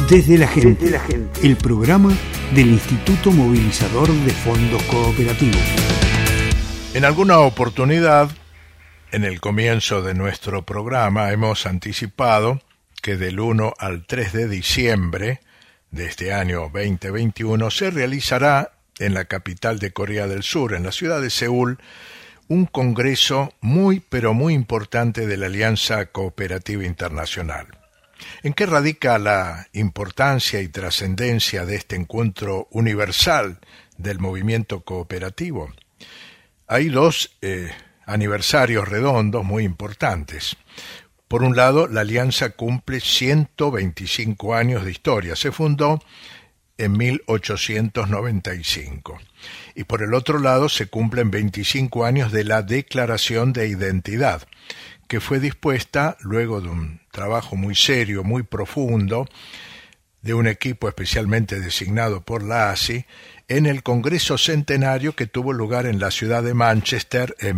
Desde la gente, el programa del Instituto Movilizador de Fondos Cooperativos. En alguna oportunidad, en el comienzo de nuestro programa, hemos anticipado que del 1 al 3 de diciembre de este año 2021 se realizará en la capital de Corea del Sur, en la ciudad de Seúl, un congreso muy importante de la Alianza Cooperativa Internacional. ¿En qué radica la importancia y trascendencia de este encuentro universal del movimiento cooperativo? Hay dos aniversarios redondos muy importantes. Por un lado, la Alianza cumple 125 años de historia. Se fundó en 1895. Y por el otro lado, se cumplen 25 años de la Declaración de Identidad, que fue dispuesta luego de un trabajo muy serio, muy profundo, de un equipo especialmente designado por la ASI, en el Congreso Centenario que tuvo lugar en la ciudad de Manchester en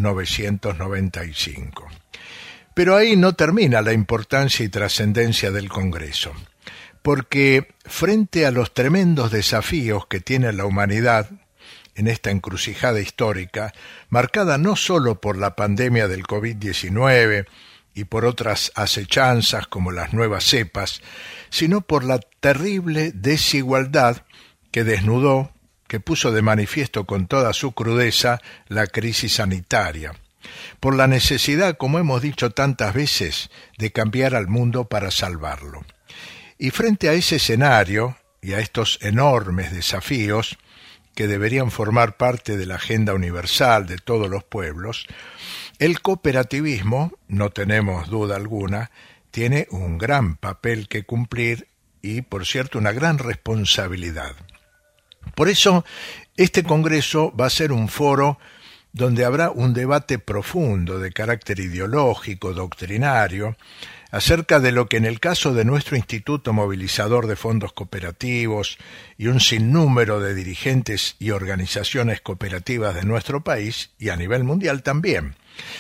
1995. Pero ahí no termina la importancia y trascendencia del Congreso, porque frente a los tremendos desafíos que tiene la humanidad en esta encrucijada histórica, marcada no solo por la pandemia del COVID-19 y por otras acechanzas como las nuevas cepas, sino por la terrible desigualdad que desnudó, que puso de manifiesto con toda su crudeza la crisis sanitaria, por la necesidad, como hemos dicho tantas veces, de cambiar al mundo para salvarlo. Y frente a ese escenario y a estos enormes desafíos, que deberían formar parte de la agenda universal de todos los pueblos, el cooperativismo, no tenemos duda alguna, tiene un gran papel que cumplir y, por cierto, una gran responsabilidad. Por eso, este congreso va a ser un foro donde habrá un debate profundo de carácter ideológico, doctrinario, acerca de lo que en el caso de nuestro Instituto Movilizador de Fondos Cooperativos y un sinnúmero de dirigentes y organizaciones cooperativas de nuestro país y a nivel mundial también,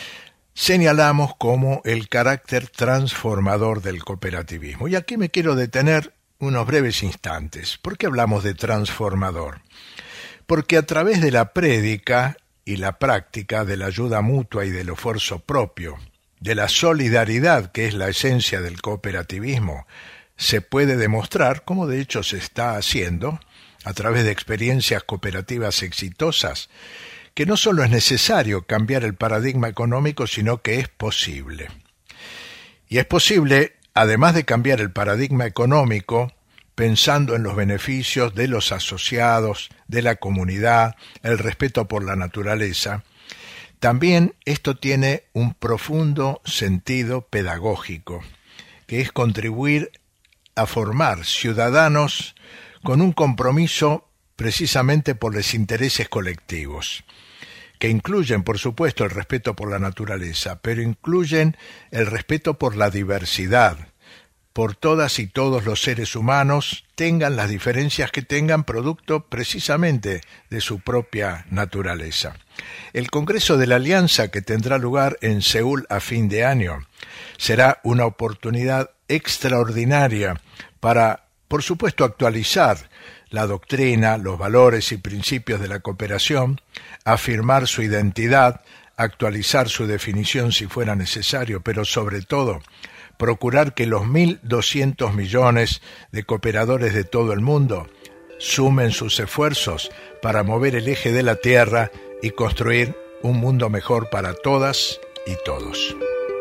señalamos como el carácter transformador del cooperativismo. Y aquí me quiero detener unos breves instantes. ¿Por qué hablamos de transformador? Porque a través de la prédica y la práctica de la ayuda mutua y del esfuerzo propio, de la solidaridad, que es la esencia del cooperativismo, se puede demostrar, como de hecho se está haciendo, a través de experiencias cooperativas exitosas, que no solo es necesario cambiar el paradigma económico, sino que es posible. Y es posible, además de cambiar el paradigma económico, pensando en los beneficios de los asociados, de la comunidad, el respeto por la naturaleza. También esto tiene un profundo sentido pedagógico, que es contribuir a formar ciudadanos con un compromiso precisamente por los intereses colectivos, que incluyen, por supuesto, el respeto por la naturaleza, pero incluyen el respeto por la diversidad, por todas y todos los seres humanos, tengan las diferencias que tengan, producto precisamente de su propia naturaleza. El Congreso de la Alianza, que tendrá lugar en Seúl a fin de año, será una oportunidad extraordinaria para, por supuesto, actualizar la doctrina, los valores y principios de la cooperación, afirmar su identidad, actualizar su definición si fuera necesario, pero sobre todo, procurar que los 1.200 millones de cooperadores de todo el mundo sumen sus esfuerzos para mover el eje de la Tierra y construir un mundo mejor para todas y todos.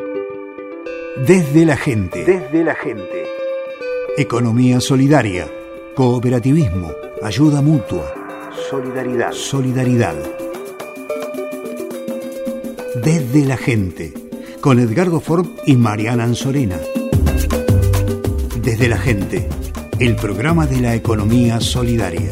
Desde la gente. Desde la gente. Economía solidaria, cooperativismo, ayuda mutua, solidaridad. Solidaridad. Desde la gente, con Edgardo Ford y Mariana Anzorena. Desde la gente, el programa de la economía solidaria.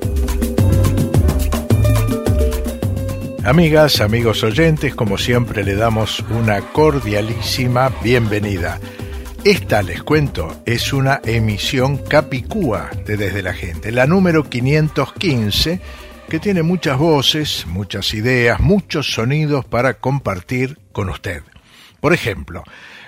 Amigas, amigos oyentes, como siempre le damos una cordialísima bienvenida. Esta, les cuento, es una emisión capicúa de Desde la Gente, la número 515, que tiene muchas voces, muchas ideas, muchos sonidos para compartir con usted. Por ejemplo,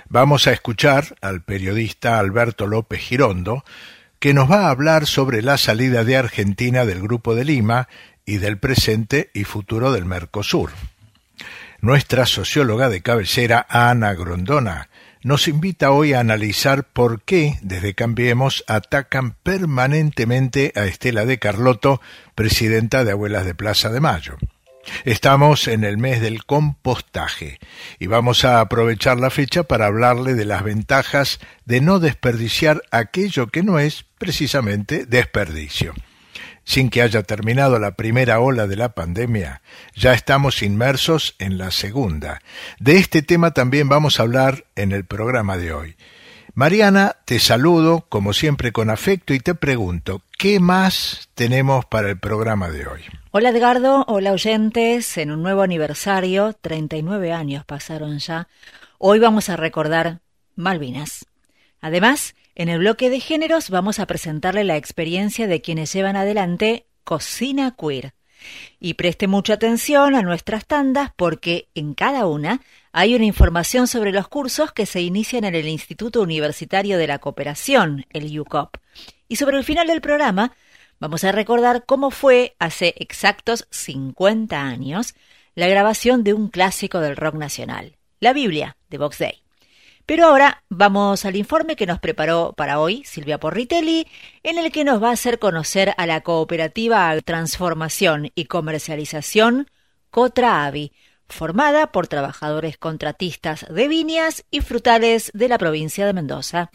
Vamos a escuchar al periodista Alberto López Girondo, que nos va a hablar sobre la salida de Argentina del Grupo de Lima y del presente y futuro del Mercosur. Nuestra socióloga de cabecera, Ana Grondona, nos invita hoy a analizar por qué desde Cambiemos atacan permanentemente a Estela de Carlotto, presidenta de Abuelas de Plaza de Mayo. Estamos en el mes del compostaje y vamos a aprovechar la fecha para hablarle de las ventajas de no desperdiciar aquello que no es precisamente desperdicio. Sin que haya terminado la primera ola de la pandemia, ya estamos inmersos en la segunda. De este tema también vamos a hablar en el programa de hoy. Mariana, te saludo como siempre con afecto y te pregunto, ¿qué más tenemos para el programa de hoy? Hola Edgardo, hola oyentes, en un nuevo aniversario, 39 años pasaron ya, hoy vamos a recordar Malvinas. Además, en el bloque de géneros vamos a presentarle la experiencia de quienes llevan adelante Cocina Queer. Y preste mucha atención a nuestras tandas porque en cada una hay una información sobre los cursos que se inician en el Instituto Universitario de la Cooperación, el UCOP. Y sobre el final del programa vamos a recordar cómo fue hace exactos 50 años la grabación de un clásico del rock nacional, la Biblia de Box Day. Pero ahora vamos al informe que nos preparó para hoy Silvia Porritelli, en el que nos va a hacer conocer a la cooperativa Transformación y Comercialización Cotravi, formada por trabajadores contratistas de viñas y frutales de la provincia de Mendoza.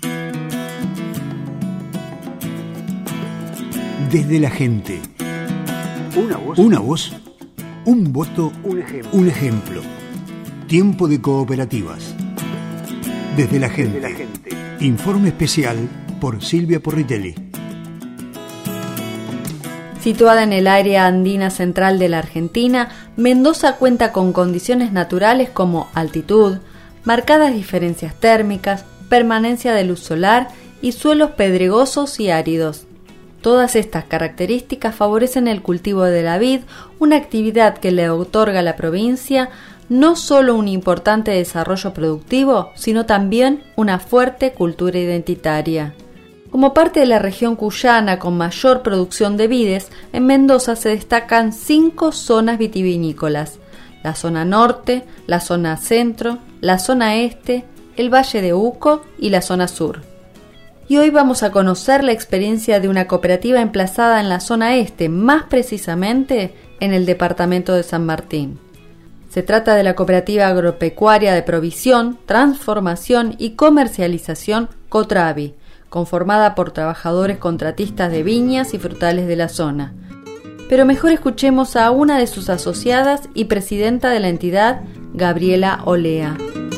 Desde la gente. Una voz, un voto, un ejemplo. Tiempo de cooperativas. Desde la gente. Informe especial por Silvia Porritelli. Situada en el área andina central de la Argentina, Mendoza cuenta con condiciones naturales como altitud, marcadas diferencias térmicas, permanencia de luz solar y suelos pedregosos y áridos. Todas estas características favorecen el cultivo de la vid, una actividad que le otorga a la provincia no solo un importante desarrollo productivo, sino también una fuerte cultura identitaria. Como parte de la región cuyana con mayor producción de vides, en Mendoza se destacan 5 zonas vitivinícolas: la zona norte, la zona centro, la zona este, el Valle de Uco y la zona sur. Y hoy vamos a conocer la experiencia de una cooperativa emplazada en la zona este, más precisamente en el departamento de San Martín. Se trata de la Cooperativa Agropecuaria de Provisión, Transformación y Comercialización Cotravi, conformada por trabajadores contratistas de viñas y frutales de la zona. Pero mejor escuchemos a una de sus asociadas y presidenta de la entidad, Gabriela Olea.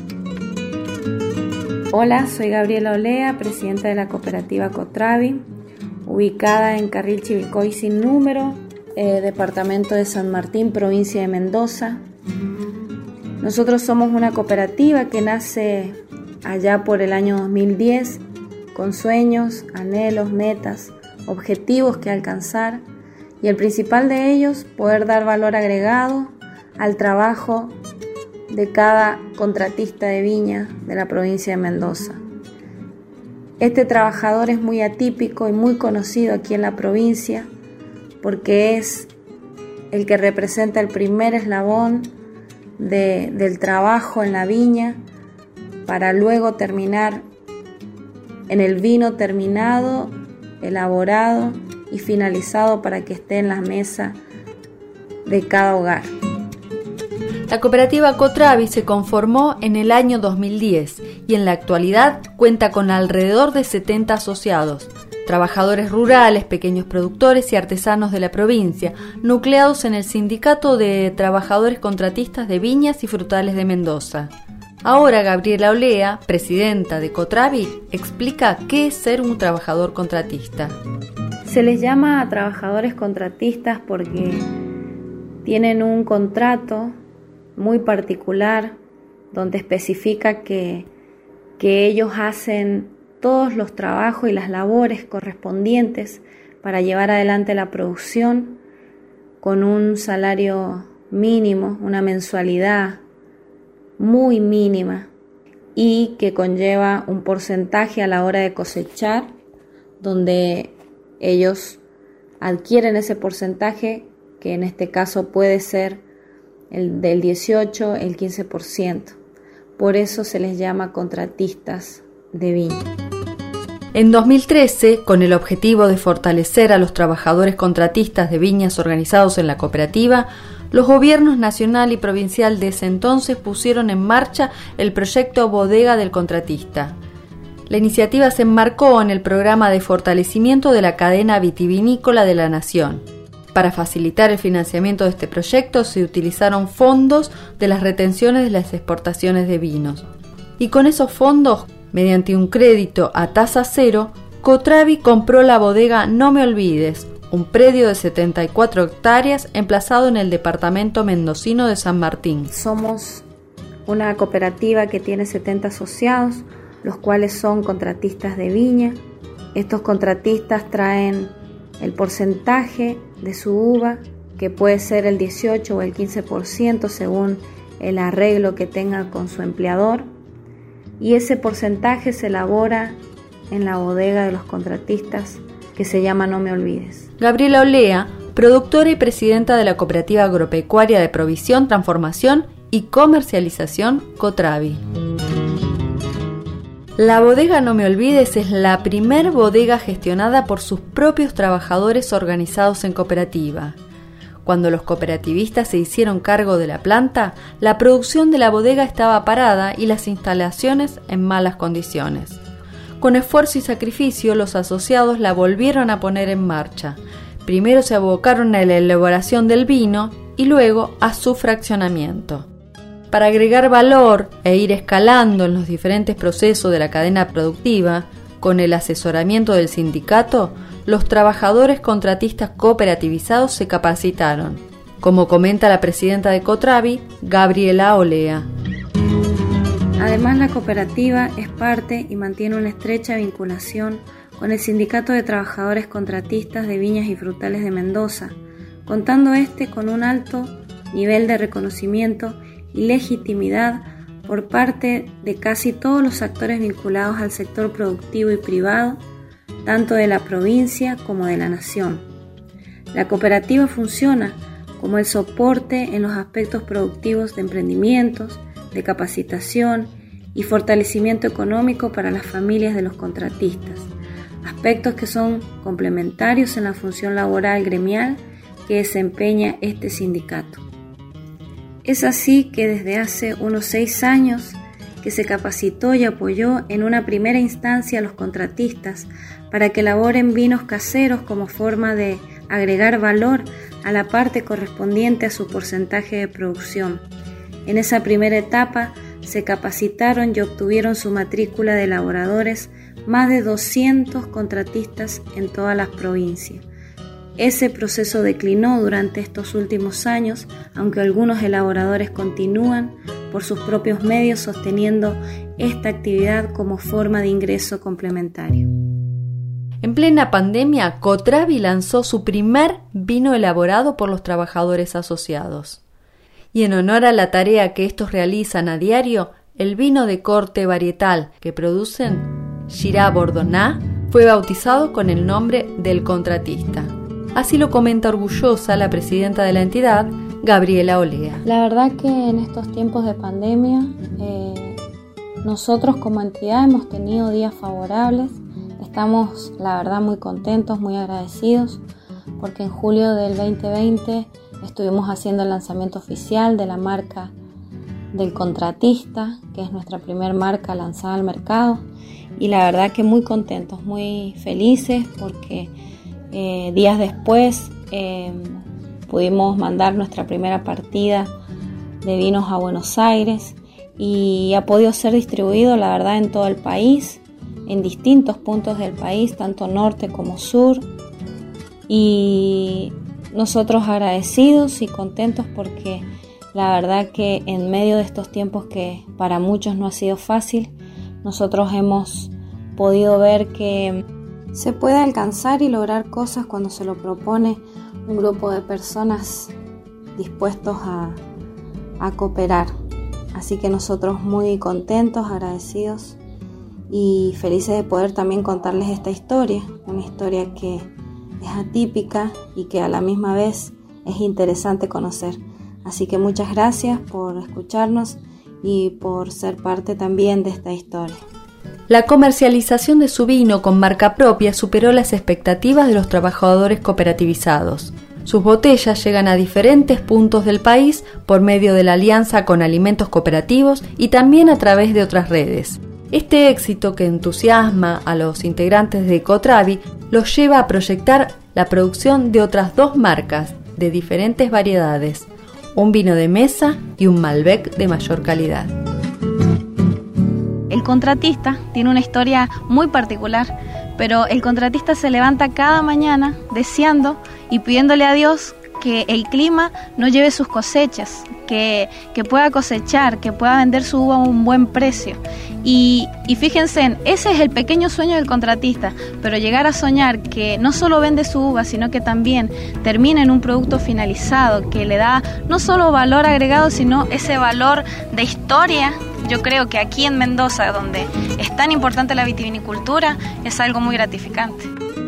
Hola, soy Gabriela Olea, presidenta de la Cooperativa Cotravi, ubicada en Carril Chivilcoy sin número, departamento de San Martín, provincia de Mendoza. Nosotros somos una cooperativa que nace allá por el año 2010 con sueños, anhelos, metas, objetivos que alcanzar y el principal de ellos, poder dar valor agregado al trabajo de cada contratista de viña de la provincia de Mendoza. Este trabajador es muy atípico y muy conocido aquí en la provincia porque es el que representa el primer eslabón del trabajo en la viña para luego terminar en el vino terminado, elaborado y finalizado para que esté en la mesa de cada hogar. La cooperativa Cotravi se conformó en el año 2010 y en la actualidad cuenta con alrededor de 70 asociados, trabajadores rurales, pequeños productores y artesanos de la provincia, nucleados en el Sindicato de Trabajadores Contratistas de Viñas y Frutales de Mendoza. Ahora Gabriela Olea, presidenta de Cotravi, explica qué es ser un trabajador contratista. Se les llama a trabajadores contratistas porque tienen un contrato muy particular donde especifica que ellos hacen todos los trabajos y las labores correspondientes para llevar adelante la producción con un salario mínimo, una mensualidad muy mínima. y que conlleva un porcentaje a la hora de cosechar, donde ellos adquieren ese porcentaje, que en este caso puede ser el del 18, el 15%. Por eso se les llama contratistas de viña. En 2013, con el objetivo de fortalecer a los trabajadores contratistas de viñas organizados en la cooperativa, los gobiernos nacional y provincial de ese entonces pusieron en marcha el proyecto Bodega del Contratista. La iniciativa se enmarcó en el programa de fortalecimiento de la cadena vitivinícola de la Nación. Para facilitar el financiamiento de este proyecto se utilizaron fondos de las retenciones de las exportaciones de vinos. Y con esos fondos, mediante un crédito a tasa cero, Cotravi compró la bodega No Me Olvides, un predio de 74 hectáreas emplazado en el departamento mendocino de San Martín. Somos una cooperativa que tiene 70 asociados, los cuales son contratistas de viña. Estos contratistas traen el porcentaje de su uva, que puede ser el 18 o el 15% según el arreglo que tenga con su empleador, y ese porcentaje se elabora en la bodega de los contratistas, que se llama No Me Olvides. Gabriela Olea, productora y presidenta de la Cooperativa Agropecuaria de Provisión, Transformación y Comercialización Cotravi. La bodega No Me Olvides es la primer bodega gestionada por sus propios trabajadores organizados en cooperativa. Cuando los cooperativistas se hicieron cargo de la planta, la producción de la bodega estaba parada y las instalaciones en malas condiciones. Con esfuerzo y sacrificio, los asociados la volvieron a poner en marcha. Primero se abocaron a la elaboración del vino y luego a su fraccionamiento. Para agregar valor e ir escalando en los diferentes procesos de la cadena productiva, con el asesoramiento del sindicato, los trabajadores contratistas cooperativizados se capacitaron, como comenta la presidenta de Cotravi, Gabriela Olea. Además, la cooperativa es parte y mantiene una estrecha vinculación con el Sindicato de Trabajadores Contratistas de Viñas y Frutales de Mendoza, contando con un alto nivel de reconocimiento y legitimidad por parte de casi todos los actores vinculados al sector productivo y privado, tanto de la provincia como de la nación. La cooperativa funciona como el soporte en los aspectos productivos de emprendimientos, de capacitación y fortalecimiento económico para las familias de los contratistas, aspectos que son complementarios en la función laboral gremial que desempeña este sindicato. Es así que desde hace unos 6 años que se capacitó y apoyó en una primera instancia a los contratistas para que elaboren vinos caseros como forma de agregar valor a la parte correspondiente a su porcentaje de producción. En esa primera etapa se capacitaron y obtuvieron su matrícula de elaboradores más de 200 contratistas en todas las provincias. Ese proceso declinó durante estos últimos años, aunque algunos elaboradores continúan por sus propios medios sosteniendo esta actividad como forma de ingreso complementario. En plena pandemia, Cotravi lanzó su primer vino elaborado por los trabajadores asociados. Y en honor a la tarea que estos realizan a diario, el vino de corte varietal que producen, Girá Bordoná, fue bautizado con el nombre del contratista. Así lo comenta orgullosa la presidenta de la entidad, Gabriela Olea. La verdad que en estos tiempos de pandemia, nosotros como entidad hemos tenido días favorables. Estamos, la verdad, muy contentos, muy agradecidos, porque en julio del 2020 estuvimos haciendo el lanzamiento oficial de la marca del contratista, que es nuestra primer marca lanzada al mercado, y la verdad que muy contentos, muy felices, porque días después pudimos mandar nuestra primera partida de vinos a Buenos Aires y ha podido ser distribuido, la verdad, en todo el país, en distintos puntos del país, tanto norte como sur, y nosotros agradecidos y contentos porque la verdad que en medio de estos tiempos que para muchos no ha sido fácil, nosotros hemos podido ver que se puede alcanzar y lograr cosas cuando se lo propone un grupo de personas dispuestos a cooperar. Así que nosotros muy contentos, agradecidos y felices de poder también contarles esta historia, una historia que es atípica y que a la misma vez es interesante conocer. Así que muchas gracias por escucharnos y por ser parte también de esta historia. La comercialización de su vino con marca propia superó las expectativas de los trabajadores cooperativizados. Sus botellas llegan a diferentes puntos del país por medio de la alianza con alimentos cooperativos y también a través de otras redes. Este éxito que entusiasma a los integrantes de Cotravi los lleva a proyectar la producción de otras 2 marcas de diferentes variedades, un vino de mesa y un Malbec de mayor calidad. El contratista tiene una historia muy particular, pero el contratista se levanta cada mañana deseando y pidiéndole a Dios que el clima no lleve sus cosechas, que pueda cosechar, que pueda vender su uva a un buen precio. Y fíjense, ese es el pequeño sueño del contratista, pero llegar a soñar que no solo vende su uva, sino que también termina en un producto finalizado, que le da no solo valor agregado, sino ese valor de historia. Yo creo que aquí en Mendoza, donde es tan importante la vitivinicultura, es algo muy gratificante.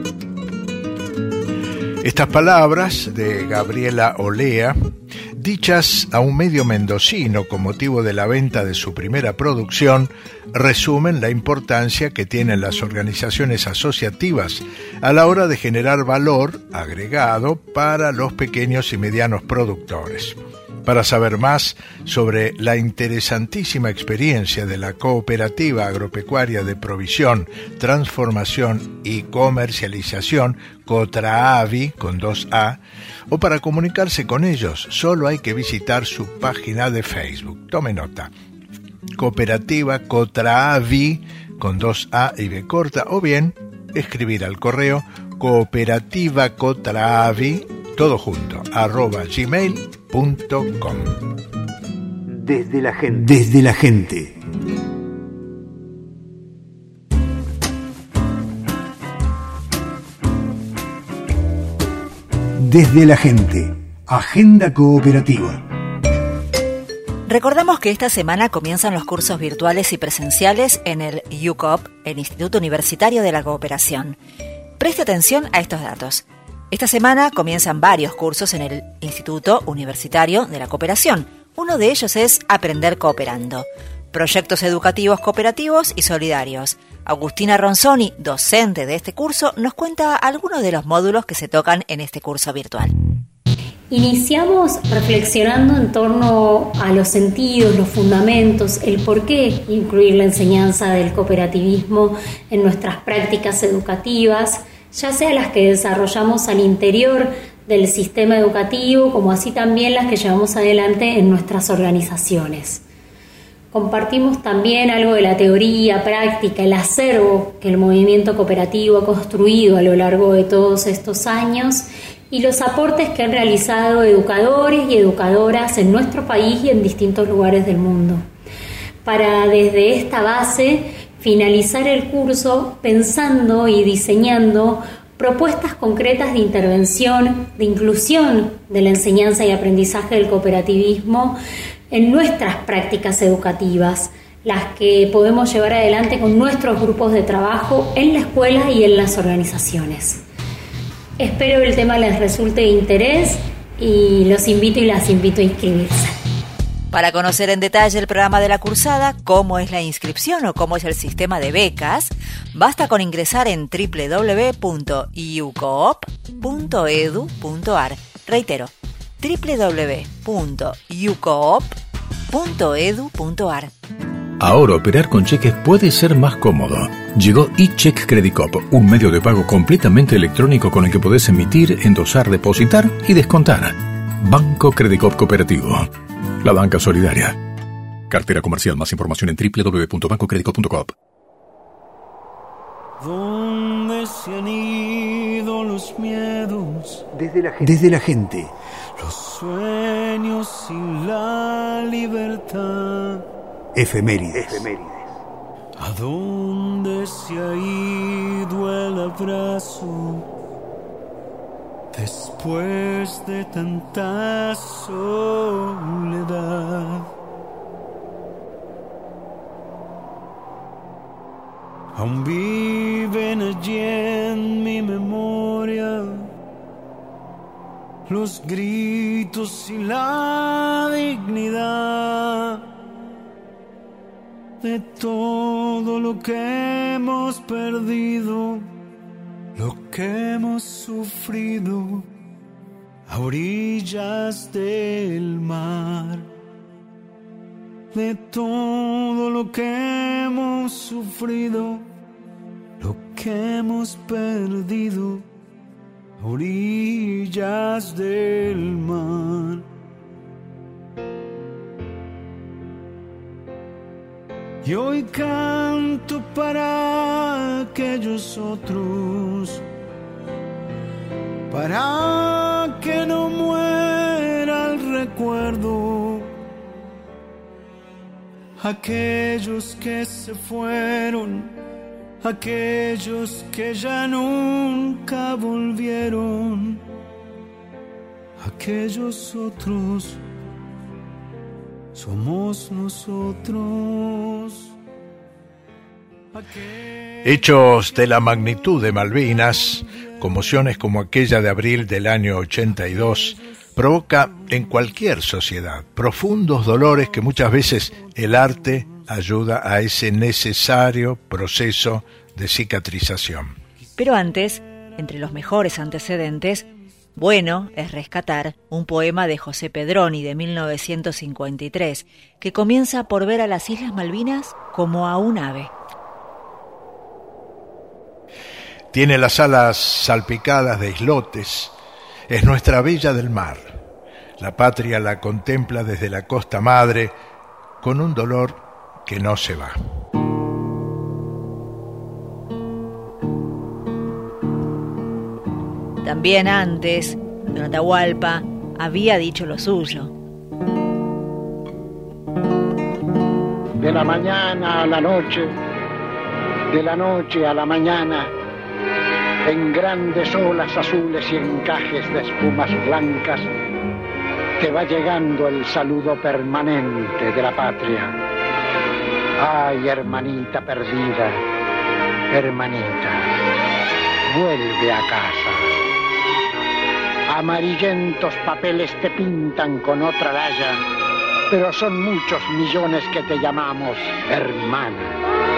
Estas palabras de Gabriela Olea, dichas a un medio mendocino con motivo de la venta de su primera producción, resumen la importancia que tienen las organizaciones asociativas a la hora de generar valor agregado para los pequeños y medianos productores. Para saber más sobre la interesantísima experiencia de la Cooperativa Agropecuaria de Provisión, Transformación y Comercialización Cotravi con 2A, o para comunicarse con ellos, solo hay que visitar su página de Facebook. Tome nota: Cooperativa Cotravi con 2A y B corta, o bien escribir al correo cooperativacotravi, todo junto, @gmail.com. Desde la gente. Desde la gente. Desde la gente. Agenda cooperativa. Recordamos que esta semana comienzan los cursos virtuales y presenciales en el IUCOP, el Instituto Universitario de la Cooperación. Preste atención a estos datos. Esta semana comienzan varios cursos en el Instituto Universitario de la Cooperación. Uno de ellos es Aprender Cooperando. Proyectos educativos cooperativos y solidarios. Agustina Ronzoni, docente de este curso, nos cuenta algunos de los módulos que se tocan en este curso virtual. Iniciamos reflexionando en torno a los sentidos, los fundamentos, el por qué incluir la enseñanza del cooperativismo en nuestras prácticas educativas, ya sea las que desarrollamos al interior del sistema educativo, como así también las que llevamos adelante en nuestras organizaciones. Compartimos también algo de la teoría, práctica, el acervo que el movimiento cooperativo ha construido a lo largo de todos estos años y los aportes que han realizado educadores y educadoras en nuestro país y en distintos lugares del mundo. Para desde esta base finalizar el curso pensando y diseñando propuestas concretas de intervención, de inclusión de la enseñanza y aprendizaje del cooperativismo en nuestras prácticas educativas, las que podemos llevar adelante con nuestros grupos de trabajo en la escuela y en las organizaciones. Espero el tema les resulte de interés y los invito y las invito a inscribirse. Para conocer en detalle el programa de la cursada, cómo es la inscripción o cómo es el sistema de becas, basta con ingresar en www.iucoop.edu.ar. Reitero, www.iucoop.edu.ar. Ahora operar con cheques puede ser más cómodo. Llegó eCheck Credit Coop, un medio de pago completamente electrónico con el que podés emitir, endosar, depositar y descontar. Banco Credit Coop Cooperativo. La banca solidaria. Cartera comercial. Más información en www.bancocreditcoop.coop. ¿Dónde se han ido los miedos? Desde la gente. Desde la gente. Los sueños sin la libertad. Efemérides. ¿A dónde se ha ido el abrazo? Después de tanta soledad. aún viven allí en mi memoria los gritos y la dignidad de todo lo que hemos perdido, lo que hemos sufrido a orillas del mar. De todo lo que hemos sufrido, lo que hemos perdido a orillas del mar. Y hoy canto para aquellos otros, para que no muera el recuerdo, aquellos que se fueron, aquellos que ya nunca volvieron, aquellos otros somos nosotros. Hechos de la magnitud de Malvinas, conmociones como aquella de abril del año 82, provoca en cualquier sociedad profundos dolores que muchas veces el arte ayuda a ese necesario proceso de cicatrización. Pero antes, entre los mejores antecedentes, bueno es rescatar un poema de José Pedroni de 1953, que comienza por ver a las Islas Malvinas como a un ave. Tiene las alas salpicadas de islotes, es nuestra villa del mar. La patria la contempla desde la costa madre con un dolor que no se va. También antes, Don Atahualpa había dicho lo suyo. De la mañana a la noche, de la noche a la mañana, en grandes olas azules y encajes de espumas blancas, te va llegando el saludo permanente de la patria. Ay, hermanita perdida, hermanita, vuelve a casa. Amarillentos papeles te pintan con otra raya, pero son muchos millones que te llamamos hermana.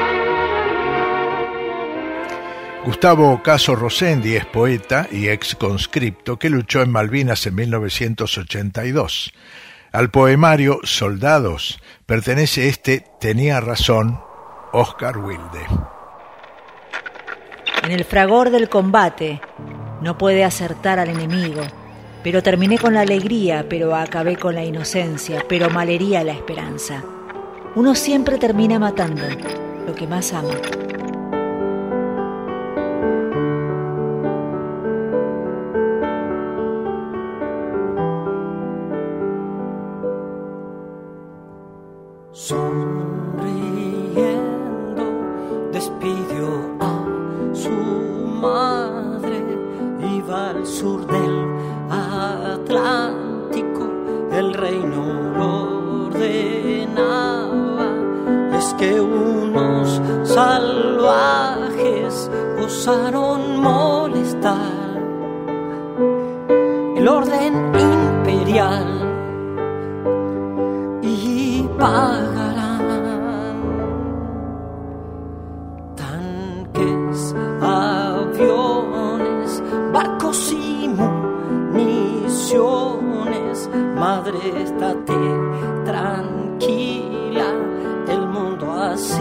Gustavo Ocaso Rosendi es poeta y ex conscripto que luchó en Malvinas en 1982. Al poemario Soldados pertenece Tenía razón, Oscar Wilde. En el fragor del combate no pude acertar al enemigo, pero terminé con la alegría, pero acabé con la inocencia, pero malhería la esperanza. Uno siempre termina matando lo que más ama. Sonriendo despidió a su madre, iba al sur del Atlántico, el reino lo ordenaba. Es que unos salvajes osaron molestar el orden imperial y pagarán tanques, aviones, barcos y municiones. Madre, estate tranquila, el mundo así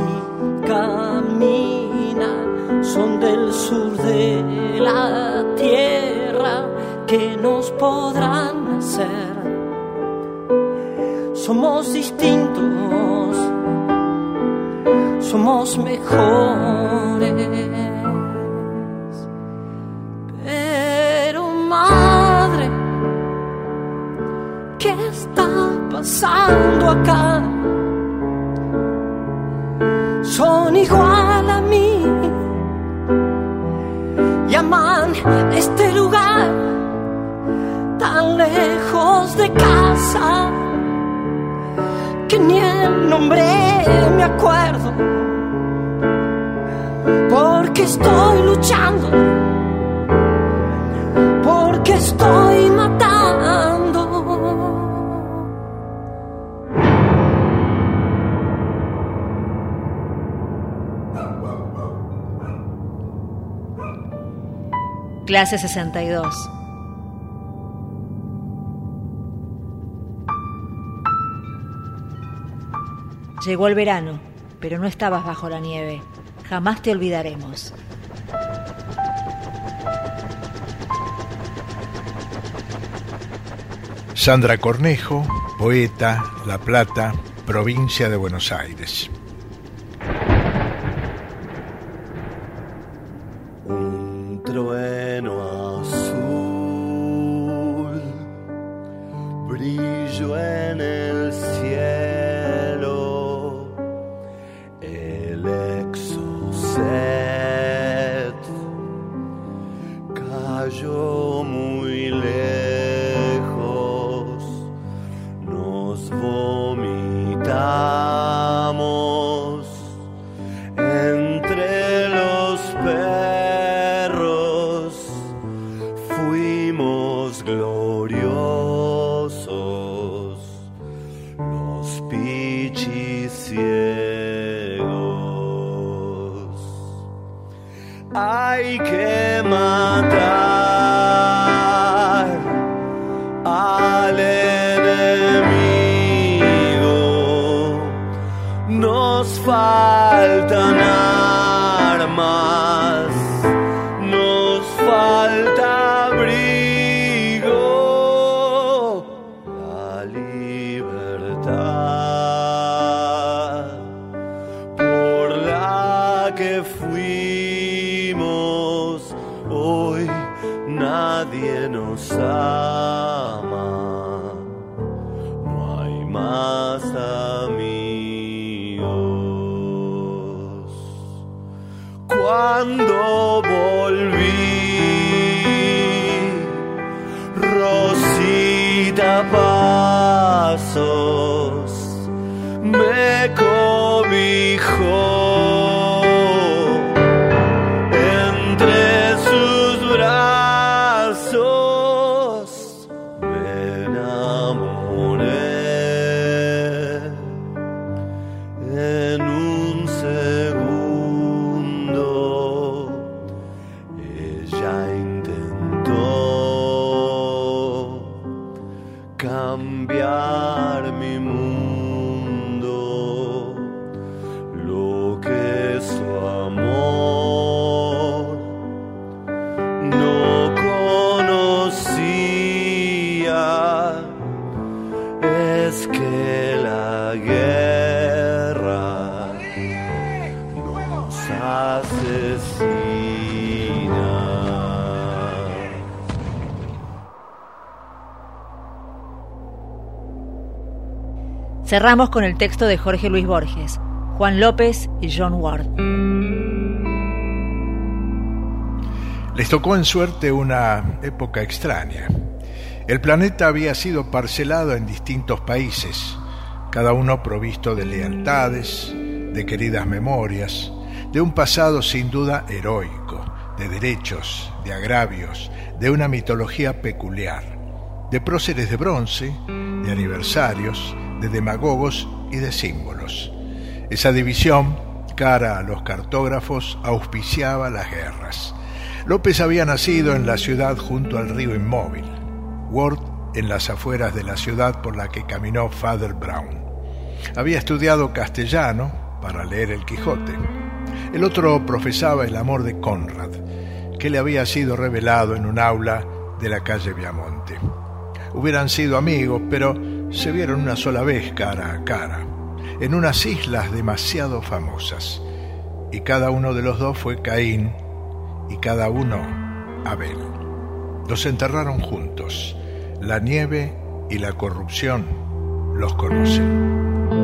camina. Son del sur de la tierra que nos podrán hacer. Somos distintos, somos mejores. Pero madre, ¿qué está pasando acá? Son igual a mí y aman este lugar tan lejos de casa que ni el nombre me acuerdo. porque estoy luchando, porque estoy matando. Clase 62. Llegó el verano, pero no estabas bajo la nieve. Jamás te olvidaremos. Sandra Cornejo, poeta, La Plata, provincia de Buenos Aires. Un trueno azul, brillo en el cielo, el Exocet cayó muy lejos, nos vomitamos entre los perros, fuimos gloriosos, los pichiciegos. Hay que matar al enemigo, nos faltan armas, nos falta abrigo, la libertad por la que fuimos, hoy nadie nos ama, no hay más amigos. Cuando volví, Rosita Pasos me cobijó entre sus brazos, me enamoré en un segundo. Ella intentó cambiar mi mundo, lo que su amor no conocía es que la guerra nos asesina. Cerramos con el texto de Jorge Luis Borges, Juan López y John Ward. Les tocó en suerte una época extraña. El planeta había sido parcelado en distintos países, cada uno provisto de lealtades, de queridas memorias, de un pasado sin duda heroico, de derechos, de agravios, de una mitología peculiar, de próceres de bronce, de aniversarios, de demagogos y de símbolos. Esa división, cara a los cartógrafos, auspiciaba las guerras. López había nacido en la ciudad junto al río Inmóvil, Ward en las afueras de la ciudad por la que caminó Father Brown. Había estudiado castellano para leer el Quijote. El otro profesaba el amor de Conrad, que le había sido revelado en un aula de la calle Viamonte. Hubieran sido amigos, pero se vieron una sola vez cara a cara, en unas islas demasiado famosas, y cada uno de los dos fue Caín y cada uno Abel. Los enterraron juntos. La nieve y la corrupción los conocen.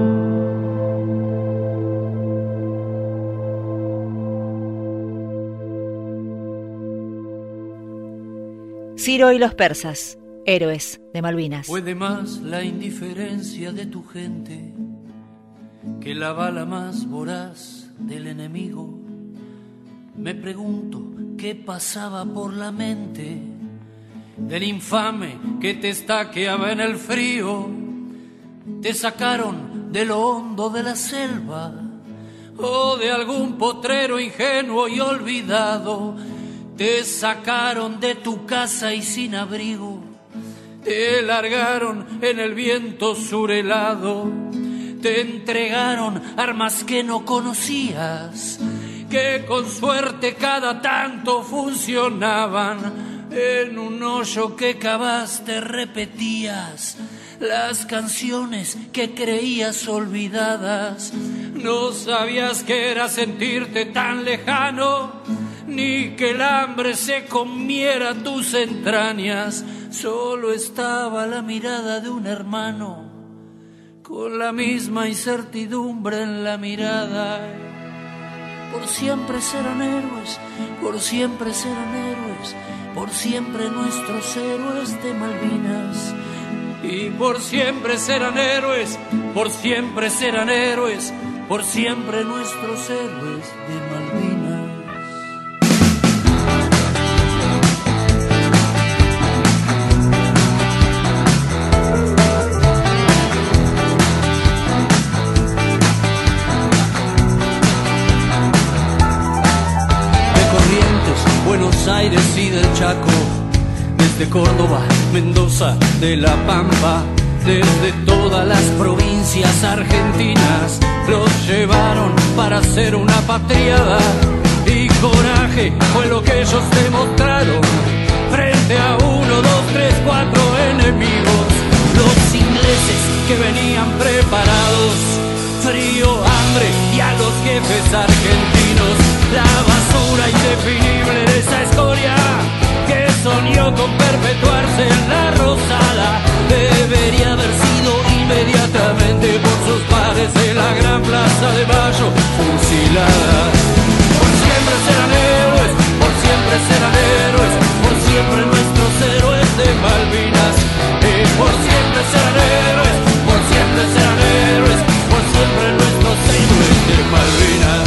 Ciro y los persas, héroes de Malvinas. Puede más la indiferencia de tu gente que la bala más voraz del enemigo. me pregunto qué pasaba por la mente del infame que te estaqueaba en el frío. Te sacaron de lo hondo de la selva o de algún potrero ingenuo y olvidado. Te sacaron de tu casa y sin abrigo, te largaron en el viento surhelado. Te entregaron armas que no conocías, que con suerte cada tanto funcionaban. En un hoyo que cavaste repetías las canciones que creías olvidadas. No sabías que era sentirte tan lejano, ni que el hambre se comiera tus entrañas. Solo estaba la mirada de un hermano, con la misma incertidumbre en la mirada. Por siempre serán héroes, por siempre serán héroes, por siempre nuestros héroes de Malvinas. Y por siempre serán héroes, por siempre serán héroes, por siempre nuestros héroes de Malvinas. Buenos Aires y del Chaco, desde Córdoba, Mendoza, de La Pampa, desde todas las provincias argentinas, los llevaron para hacer una patriada. Y coraje fue lo que ellos demostraron frente a 1, 2, 3, 4 enemigos. Los ingleses que venían preparados, frío, hambre y a los jefes argentinos. La basura indefinible de esa escoria que soñó con perpetuarse en la Rosada debería haber sido inmediatamente por sus pares de la gran plaza de Mayo fusilada. Por siempre serán héroes, por siempre serán héroes, por siempre nuestros héroes de Malvinas. Por siempre serán héroes, por siempre serán héroes, por siempre nuestros héroes de Malvinas.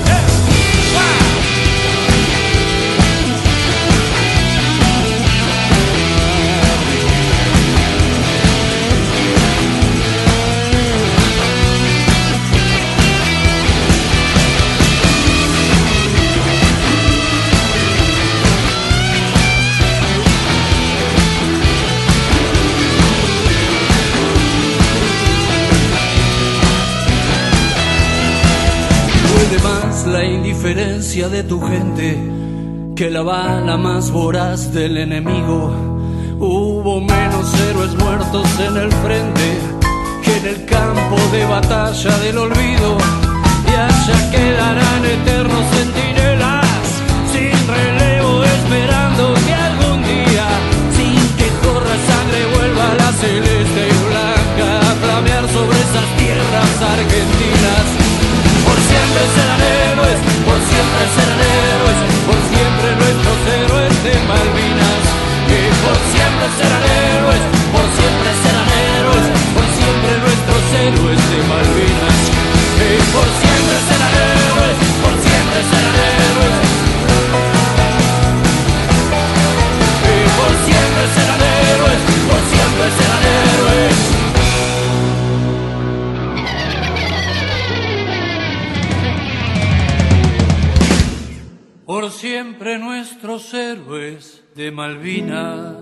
La indiferencia de tu gente que la bala más voraz del enemigo. Hubo menos héroes muertos en el frente que en el campo de batalla del olvido. Y allá quedarán eternos centinelas sin relevo, esperando que algún día, sin que corra sangre, vuelva la celeste y blanca a flamear sobre esas tierras argentinas. Por siempre serán héroes, por siempre serán héroes, por siempre nuestros héroes de Malvinas. Por siempre serán héroes, por siempre serán héroes, por siempre nuestros héroes de Malvinas. Por siempre serán héroes, por siempre serán héroes. Por siempre serán héroes, por siempre serán héroes. Por siempre nuestros héroes de Malvinas.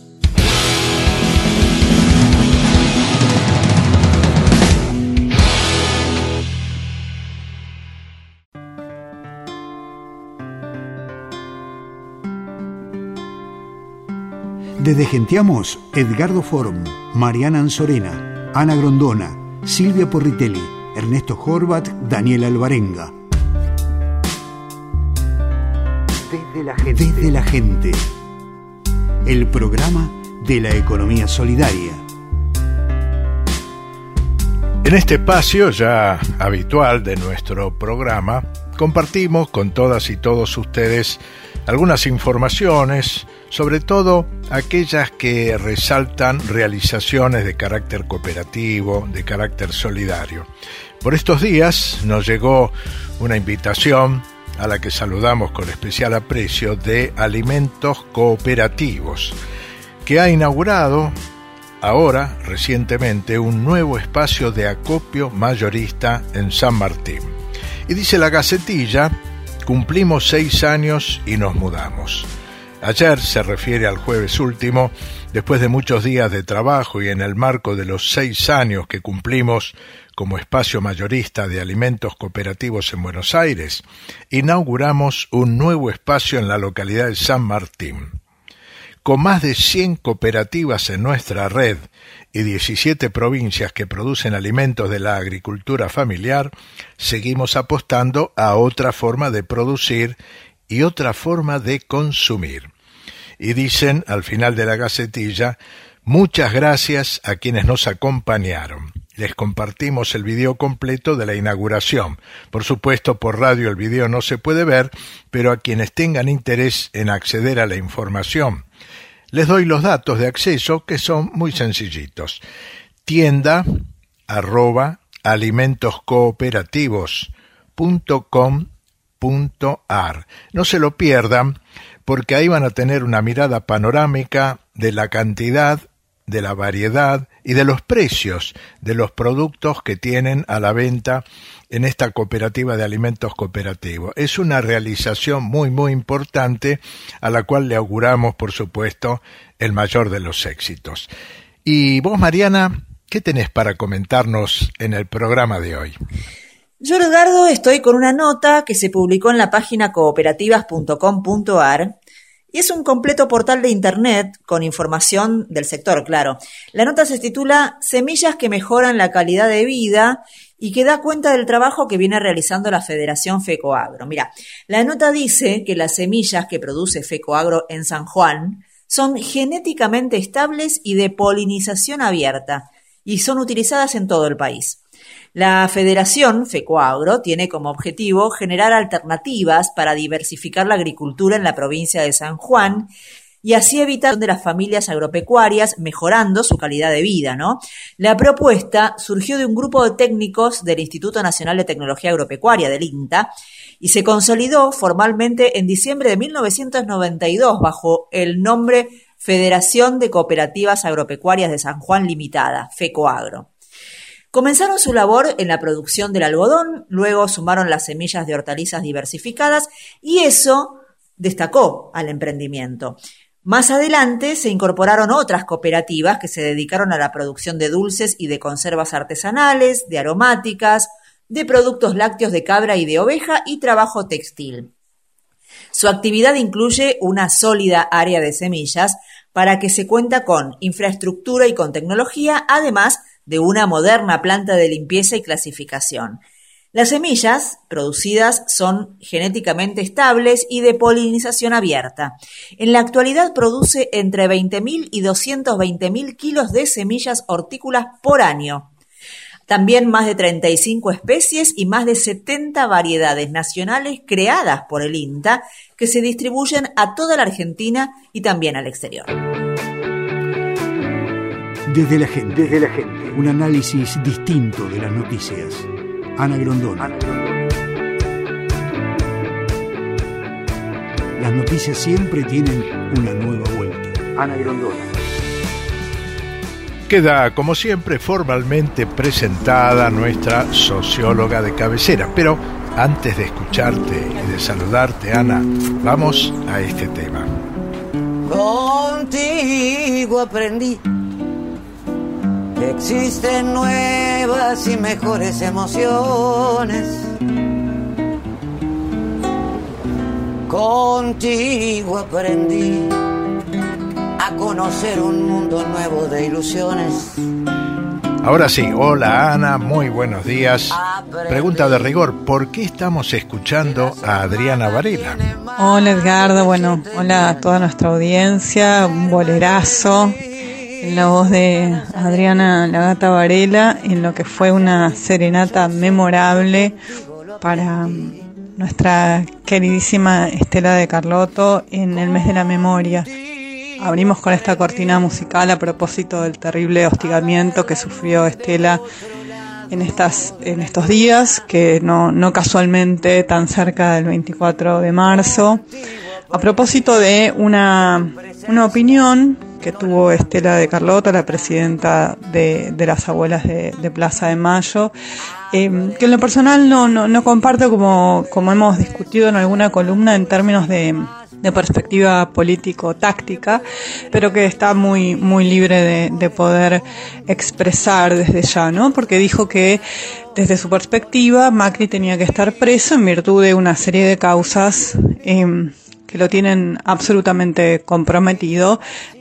Desde Genteamos, Edgardo Form, Mariana Anzorena, Ana Grondona, Silvia Porritelli, Ernesto Horvat, Daniel Alvarenga. Desde la gente. El programa de la economía solidaria. En este espacio ya habitual de nuestro programa, compartimos con todas y todos ustedes algunas informaciones, sobre todo aquellas que resaltan realizaciones de carácter cooperativo, de carácter solidario. Por estos días nos llegó una invitación a la que saludamos con especial aprecio, de Alimentos Cooperativos, que ha inaugurado ahora, recientemente, un nuevo espacio de acopio mayorista en San Martín. Y dice la Gacetilla: cumplimos 6 años y nos mudamos. Ayer, se refiere al jueves último, después de muchos días de trabajo y en el marco de los 6 años que cumplimos como espacio mayorista de alimentos cooperativos en Buenos Aires, inauguramos un nuevo espacio en la localidad de San Martín. Con más de 100 cooperativas en nuestra red y 17 provincias que producen alimentos de la agricultura familiar, seguimos apostando a otra forma de producir y otra forma de consumir. Y dicen al final de la Gacetilla: muchas gracias a quienes nos acompañaron. Les compartimos el video completo de la inauguración. Por supuesto, por radio el video no se puede ver, pero a quienes tengan interés en acceder a la información, les doy los datos de acceso, que son muy sencillitos. tienda@alimentoscooperativos.com.ar. No se lo pierdan, porque ahí van a tener una mirada panorámica de la cantidad, de la variedad y de los precios de los productos que tienen a la venta en esta cooperativa de alimentos cooperativos. Es una realización muy, muy importante, a la cual le auguramos, por supuesto, el mayor de los éxitos. Y vos, Mariana, ¿qué tenés para comentarnos en el programa de hoy? Yo, Edgardo, estoy con una nota que se publicó en la página cooperativas.com.ar y es un completo portal de internet con información del sector, claro. La nota se titula Semillas que mejoran la calidad de vida y que da cuenta del trabajo que viene realizando la Federación FECOAGRO. Mira, la nota dice que las semillas que produce FECOAGRO en San Juan son genéticamente estables y de polinización abierta y son utilizadas en todo el país. La Federación FECOAGRO tiene como objetivo generar alternativas para diversificar la agricultura en la provincia de San Juan y así evitar de las familias agropecuarias, mejorando su calidad de vida, ¿no? La propuesta surgió de un grupo de técnicos del Instituto Nacional de Tecnología Agropecuaria, del INTA, y se consolidó formalmente en diciembre de 1992 bajo el nombre Federación de Cooperativas Agropecuarias de San Juan Limitada, FECOAGRO. Comenzaron su labor en la producción del algodón, luego sumaron las semillas de hortalizas diversificadas y eso destacó al emprendimiento. Más adelante se incorporaron otras cooperativas que se dedicaron a la producción de dulces y de conservas artesanales, de aromáticas, de productos lácteos de cabra y de oveja y trabajo textil. Su actividad incluye una sólida área de semillas para que se cuenta con infraestructura y con tecnología, además de una moderna planta de limpieza y clasificación. Las semillas producidas son genéticamente estables y de polinización abierta. En la actualidad produce entre 20.000 y 220.000 kilos de semillas hortícolas por año. También más de 35 especies y más de 70 variedades nacionales creadas por el INTA que se distribuyen a toda la Argentina y también al exterior. Desde la gente, un análisis distinto de las noticias. Ana Grondona. Las noticias siempre tienen una nueva vuelta. Ana Grondona. Queda, como siempre, formalmente presentada nuestra socióloga de cabecera. Pero antes de escucharte y de saludarte, Ana, vamos a este tema. Contigo aprendí que existen nuevas y mejores emociones. Contigo aprendí a conocer un mundo nuevo de ilusiones. Ahora sí, hola Ana, muy buenos días. Pregunta de rigor, ¿por qué estamos escuchando a Adriana Varela? Hola Edgardo, bueno, hola a toda nuestra audiencia, un bolerazo en la voz de Adriana La Gata Varela, en lo que fue una serenata memorable para nuestra queridísima Estela de Carlotto en el mes de la memoria. Abrimos con esta cortina musical a propósito del terrible hostigamiento que sufrió Estela en estos días, que no casualmente tan cerca del 24 de marzo, a propósito de una opinión que tuvo Estela de Carlotto, la presidenta de las abuelas de Plaza de Mayo, que en lo personal no comparto, como hemos discutido en alguna columna, en términos de perspectiva político-táctica, pero que está muy, muy libre de poder expresar desde ya, ¿no? Porque dijo que desde su perspectiva Macri tenía que estar preso en virtud de una serie de causas que lo tienen absolutamente comprometido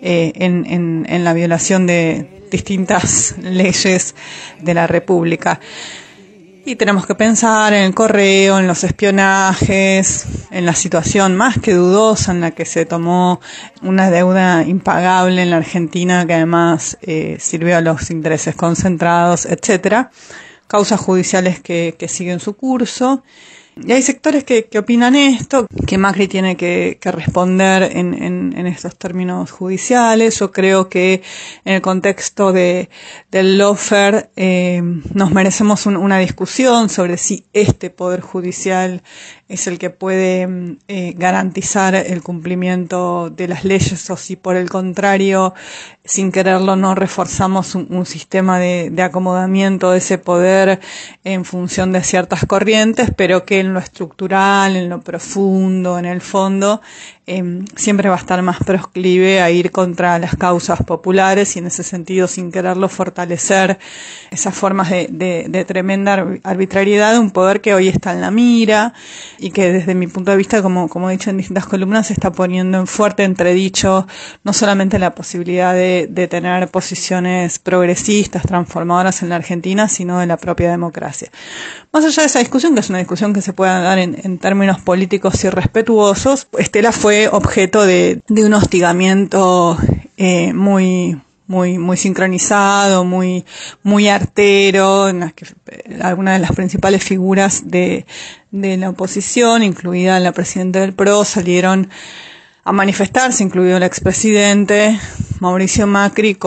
en la violación de distintas leyes de la República. Y tenemos que pensar en el correo, en los espionajes, en la situación más que dudosa en la que se tomó una deuda impagable en la Argentina, que además sirvió a los intereses concentrados, etcétera. Causas judiciales que siguen su curso. Y hay sectores que opinan esto, que Macri tiene que responder en estos términos judiciales. Yo creo que en el contexto del lawfare nos merecemos una discusión sobre si este poder judicial es el que puede garantizar el cumplimiento de las leyes, o si por el contrario, sin quererlo, no reforzamos un sistema de acomodamiento de ese poder en función de ciertas corrientes, pero que en lo estructural, en lo profundo, en el fondo, siempre va a estar más proclive a ir contra las causas populares, y en ese sentido, sin quererlo, fortalecer esas formas de tremenda arbitrariedad de un poder que hoy está en la mira y que desde mi punto de vista, como he dicho en distintas columnas, se está poniendo en fuerte entredicho no solamente la posibilidad de tener posiciones progresistas, transformadoras en la Argentina, sino de la propia democracia. Más allá de esa discusión, que es una discusión que se puede dar en términos políticos y respetuosos, Estela fue objeto de un hostigamiento muy sincronizado, muy artero, en las que algunas de las principales figuras de la oposición, incluida la presidenta del PRO, salieron a manifestarse, incluido el expresidente Mauricio Macri,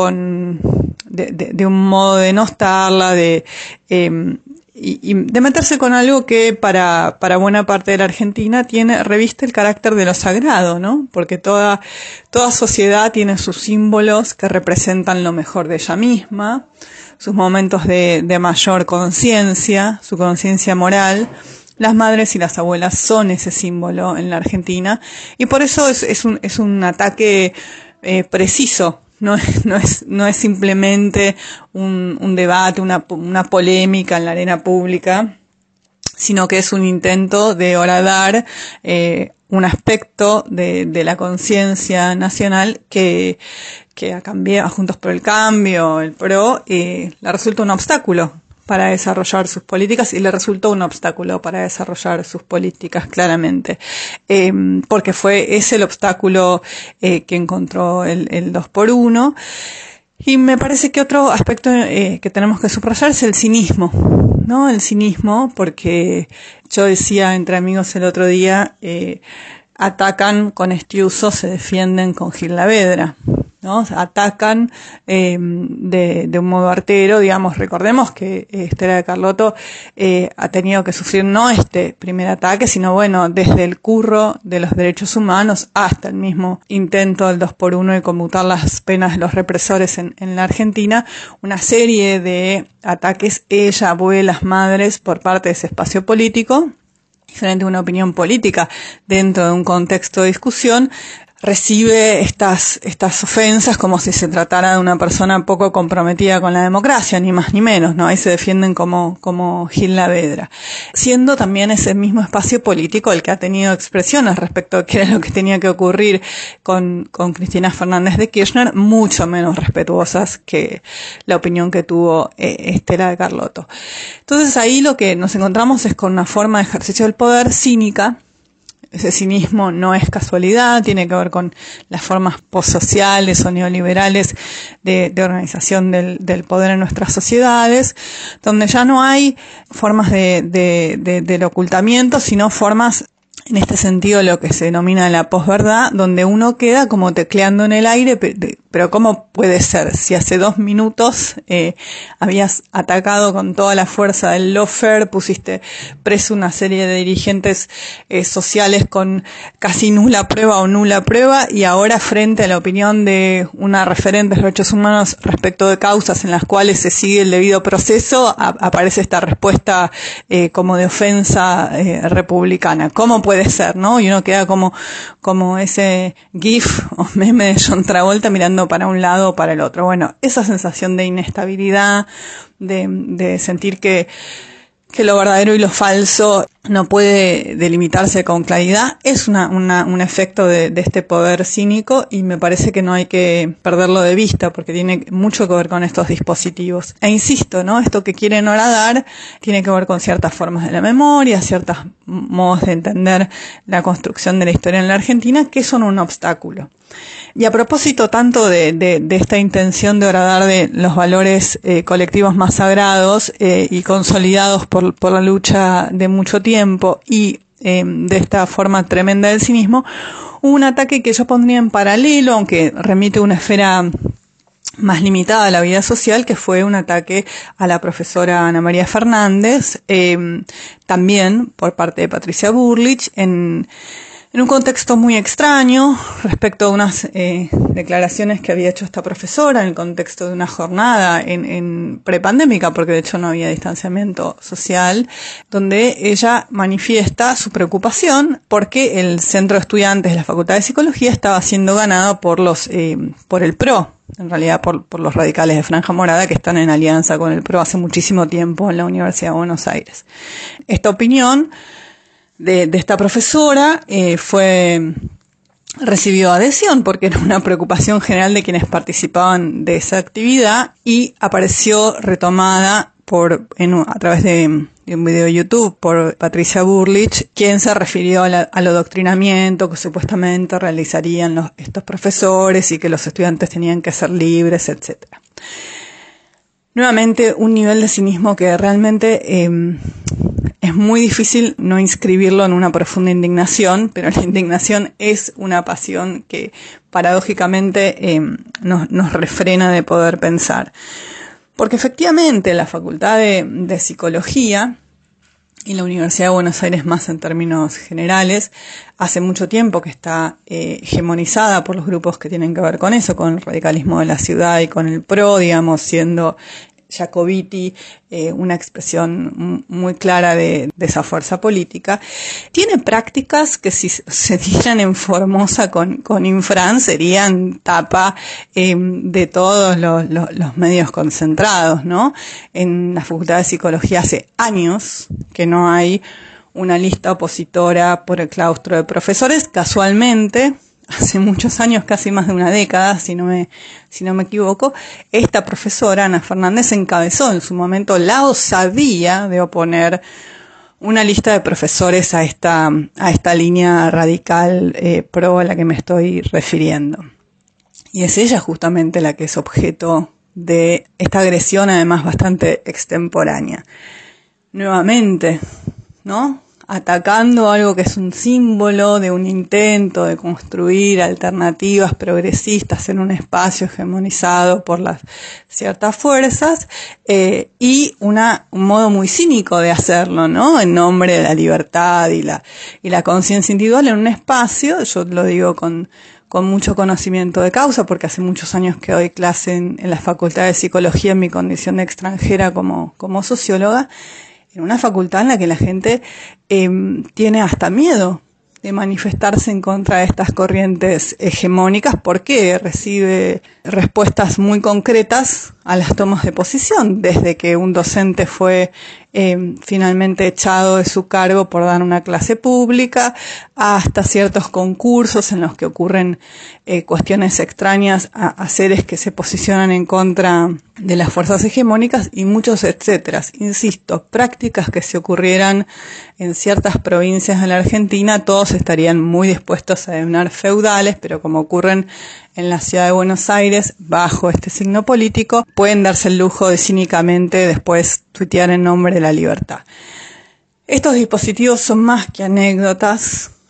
de un modo de denostarla, y de meterse con algo que para buena parte de la Argentina reviste el carácter de lo sagrado, ¿no? Porque toda sociedad tiene sus símbolos que representan lo mejor de ella misma, sus momentos de mayor conciencia, su conciencia moral. Las madres y las abuelas son ese símbolo en la Argentina, y por eso es un ataque preciso. No es simplemente un debate, una polémica en la arena pública, sino que es un intento de horadar un aspecto de la conciencia nacional que ha cambiado, a Juntos por el Cambio, el PRO, le resulta un obstáculo para desarrollar sus políticas, y le resultó un obstáculo para desarrollar sus políticas, claramente, porque es el obstáculo que encontró el 2x1. Y me parece que otro aspecto que tenemos que subrayar es el cinismo, ¿no? El cinismo, porque yo decía entre amigos el otro día, atacan con Estiuso, se defienden con Gil Lavedra, ¿no? Atacan de un modo artero, digamos. Recordemos que Estela de Carlotto ha tenido que sufrir no este primer ataque, sino desde el curro de los derechos humanos hasta el mismo intento del 2x1 de conmutar las penas de los represores en la Argentina, una serie de ataques, ella, abuelas, madres, por parte de ese espacio político, frente a una opinión política dentro de un contexto de discusión, recibe estas ofensas como si se tratara de una persona poco comprometida con la democracia, ni más ni menos, ¿no? Ahí se defienden como Gil Lavedra, siendo también ese mismo espacio político el que ha tenido expresiones respecto a qué era lo que tenía que ocurrir con Cristina Fernández de Kirchner, mucho menos respetuosas que la opinión que tuvo Estela de Carlotto. Entonces ahí lo que nos encontramos es con una forma de ejercicio del poder cínica. Ese cinismo no es casualidad, tiene que ver con las formas postsociales o neoliberales de organización del poder en nuestras sociedades, donde ya no hay formas del ocultamiento, sino formas, en este sentido, lo que se denomina la posverdad, donde uno queda como tecleando en el aire, pero ¿cómo puede ser? Si hace 2 minutos habías atacado con toda la fuerza del lawfare, pusiste preso una serie de dirigentes sociales con casi nula prueba o nula prueba, y ahora frente a la opinión de una referente de derechos humanos respecto de causas en las cuales se sigue el debido proceso, aparece esta respuesta como de ofensa republicana. ¿Cómo puede ser, no? Y uno queda como ese gif o meme de John Travolta mirando para un lado o para el otro. Bueno, esa sensación de inestabilidad, de sentir que lo verdadero y lo falso no puede delimitarse con claridad, es un efecto de este poder cínico, y me parece que no hay que perderlo de vista porque tiene mucho que ver con estos dispositivos. E insisto, ¿no? Esto que quieren horadar tiene que ver con ciertas formas de la memoria, ciertos modos de entender la construcción de la historia en la Argentina que son un obstáculo. Y a propósito tanto de esta intención de horadar de los valores colectivos más sagrados y consolidados por la lucha de mucho tiempo, y de esta forma tremenda del cinismo, hubo un ataque que yo pondría en paralelo, aunque remite a una esfera más limitada a la vida social, que fue un ataque a la profesora Ana María Fernández, también por parte de Patricia Bullrich, en un contexto muy extraño respecto a unas declaraciones que había hecho esta profesora en el contexto de una jornada en prepandémica, porque de hecho no había distanciamiento social, donde ella manifiesta su preocupación porque el centro de estudiantes de la Facultad de Psicología estaba siendo ganado por el PRO, en realidad por los radicales de Franja Morada, que están en alianza con el PRO hace muchísimo tiempo en la Universidad de Buenos Aires. Esta opinión de esta profesora recibió adhesión porque era una preocupación general de quienes participaban de esa actividad, y apareció retomada a través de un video de YouTube por Patricia Bullrich, quien se refirió al adoctrinamiento que supuestamente realizarían estos profesores y que los estudiantes tenían que ser libres, etcétera. Nuevamente, un nivel de cinismo que realmente es muy difícil no inscribirlo en una profunda indignación, pero la indignación es una pasión que paradójicamente nos refrena de poder pensar. Porque efectivamente la Facultad de Psicología y la Universidad de Buenos Aires, más en términos generales, hace mucho tiempo que está hegemonizada por los grupos que tienen que ver con eso, con el radicalismo de la ciudad y con el PRO, digamos, siendo Jacobiti una expresión muy clara de esa fuerza política. Tiene prácticas que, si se dieran en Formosa con Infran, serían tapa de todos los medios concentrados, ¿no? En la Facultad de Psicología hace años que no hay una lista opositora por el claustro de profesores. Casualmente, hace muchos años, casi más de una década, si no me equivoco, esta profesora, Ana Fernández, encabezó en su momento la osadía de oponer una lista de profesores a esta línea radical pro a la que me estoy refiriendo. Y es ella justamente la que es objeto de esta agresión, además bastante extemporánea. Nuevamente, ¿no? Atacando algo que es un símbolo de un intento de construir alternativas progresistas en un espacio hegemonizado por las ciertas fuerzas, y un modo muy cínico de hacerlo, ¿no? En nombre de la libertad y la conciencia individual en un espacio, yo lo digo con mucho conocimiento de causa, porque hace muchos años que doy clase en la Facultad de Psicología en mi condición de extranjera como socióloga, en una facultad en la que la gente tiene hasta miedo de manifestarse en contra de estas corrientes hegemónicas, porque recibe respuestas muy concretas a las tomas de posición, desde que un docente fue finalmente echado de su cargo por dar una clase pública, hasta ciertos concursos en los que ocurren cuestiones extrañas a seres que se posicionan en contra de las fuerzas hegemónicas, y muchos etcétera. Insisto, prácticas que se ocurrieran en ciertas provincias de la Argentina, todos estarían muy dispuestos a denominar feudales, pero como ocurren en la ciudad de Buenos Aires, bajo este signo político, pueden darse el lujo de cínicamente después tuitear en nombre de la libertad. Estos dispositivos son más que anécdotas,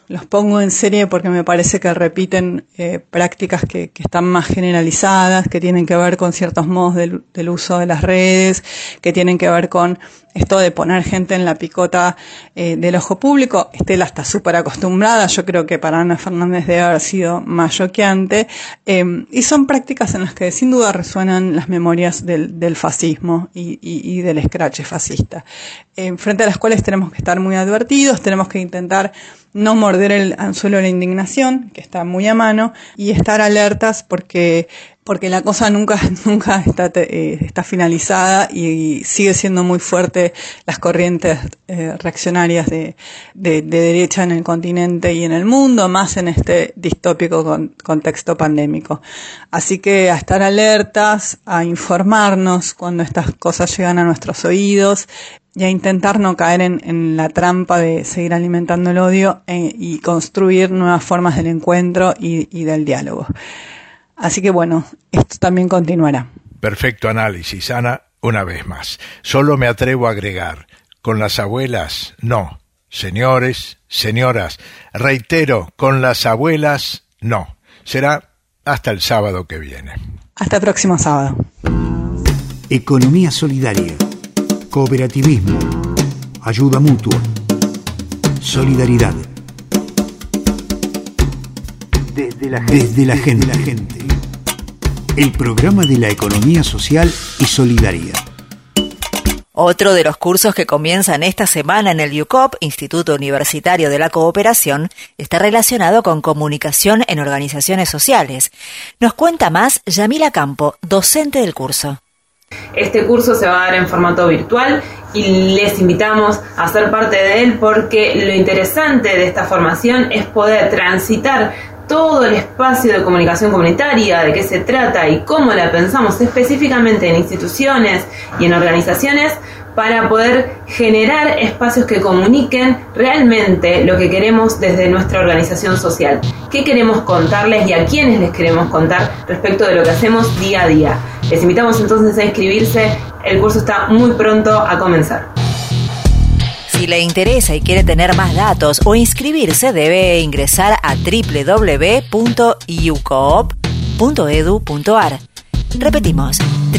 Los pongo en serie porque me parece que repiten prácticas que están más generalizadas, que tienen que ver con ciertos modos del uso de las redes, que tienen que ver con esto de poner gente en la picota del ojo público. Estela está súper acostumbrada, yo creo que para Ana Fernández debe haber sido más choqueante, y son prácticas en las que sin duda resuenan las memorias del fascismo y del escrache fascista, frente a las cuales tenemos que estar muy advertidos, tenemos que intentar no morder el anzuelo de la indignación, que está muy a mano, y estar alertas porque la cosa nunca está finalizada y sigue siendo muy fuerte las corrientes reaccionarias de derecha en el continente y en el mundo, más en este distópico contexto pandémico. Así que a estar alertas, a informarnos cuando estas cosas llegan a nuestros oídos y a intentar no caer en la trampa de seguir alimentando el odio y construir nuevas formas del encuentro y del diálogo. Así que bueno, esto también continuará. Perfecto análisis, Ana, una vez más. Solo me atrevo a agregar, con las abuelas, no. Señores, señoras, reitero, con las abuelas, no. Será hasta el sábado que viene. Hasta el próximo sábado. Economía solidaria, cooperativismo, ayuda mutua, solidaridad. Desde la gente. El programa de la economía social y solidaria. Otro de los cursos que comienzan esta semana en el IUCOP, Instituto Universitario de la Cooperación, está relacionado con comunicación en organizaciones sociales. Nos cuenta más Yamila Campo, docente del curso. Este curso se va a dar en formato virtual y les invitamos a ser parte de él porque lo interesante de esta formación es poder transitar todo el espacio de comunicación comunitaria, de qué se trata y cómo la pensamos específicamente en instituciones y en organizaciones para poder generar espacios que comuniquen realmente lo que queremos desde nuestra organización social. ¿Qué queremos contarles y a quiénes les queremos contar respecto de lo que hacemos día a día? Les invitamos entonces a inscribirse, el curso está muy pronto a comenzar. Si le interesa y quiere tener más datos o inscribirse, debe ingresar a www.iucoop.edu.ar. Repetimos,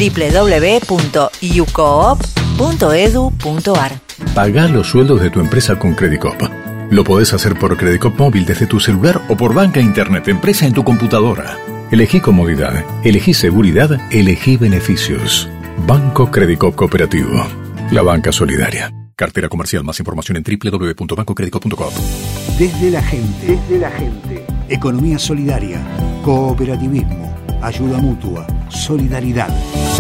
www.iucoop.edu.ar. Pagá los sueldos de tu empresa con Credicop. Lo podés hacer por Credicop móvil desde tu celular o por banca internet empresa en tu computadora. Elegí comodidad, elegí seguridad, elegí beneficios. Banco Credicop Cooperativo. La banca solidaria. Cartera comercial. Más información en www.bancocredico.com. Desde la gente. Economía solidaria, cooperativismo, ayuda mutua, solidaridad.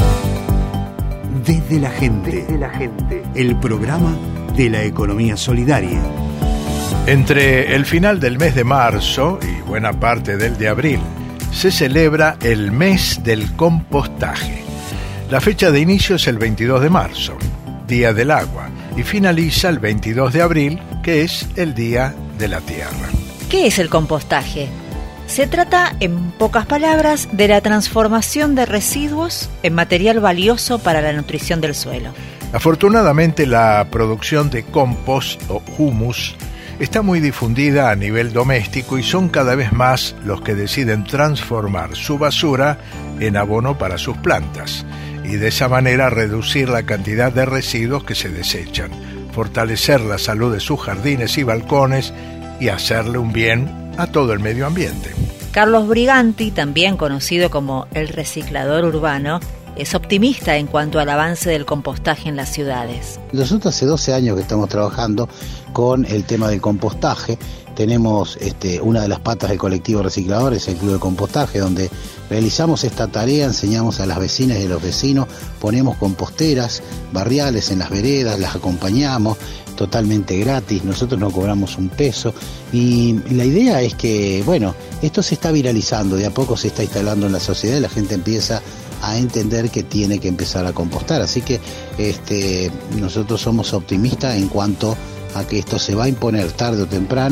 Desde la gente. El programa de la economía solidaria. Entre el final del mes de marzo y buena parte del de abril, se celebra el mes del compostaje. La fecha de inicio es el 22 de marzo, Día del Agua, y finaliza el 22 de abril, que es el Día de la Tierra. ¿Qué es el compostaje? Se trata, en pocas palabras, de la transformación de residuos en material valioso para la nutrición del suelo. Afortunadamente, la producción de compost o humus está muy difundida a nivel doméstico y son cada vez más los que deciden transformar su basura en abono para sus plantas y de esa manera reducir la cantidad de residuos que se desechan, fortalecer la salud de sus jardines y balcones y hacerle un bien a todo el medio ambiente. Carlos Briganti, también conocido como el reciclador urbano, es optimista en cuanto al avance del compostaje en las ciudades. Nosotros hace 12 años que estamos trabajando con el tema del compostaje. Tenemos una de las patas del colectivo recicladores, el Club de Compostaje, donde realizamos esta tarea, enseñamos a las vecinas y a los vecinos, ponemos composteras barriales en las veredas, las acompañamos totalmente gratis, nosotros no cobramos un peso y la idea es que, bueno, esto se está viralizando, de a poco se está instalando en la sociedad y la gente empieza a entender que tiene que empezar a compostar, así que nosotros somos optimistas en cuanto a que esto se va a imponer tarde o temprano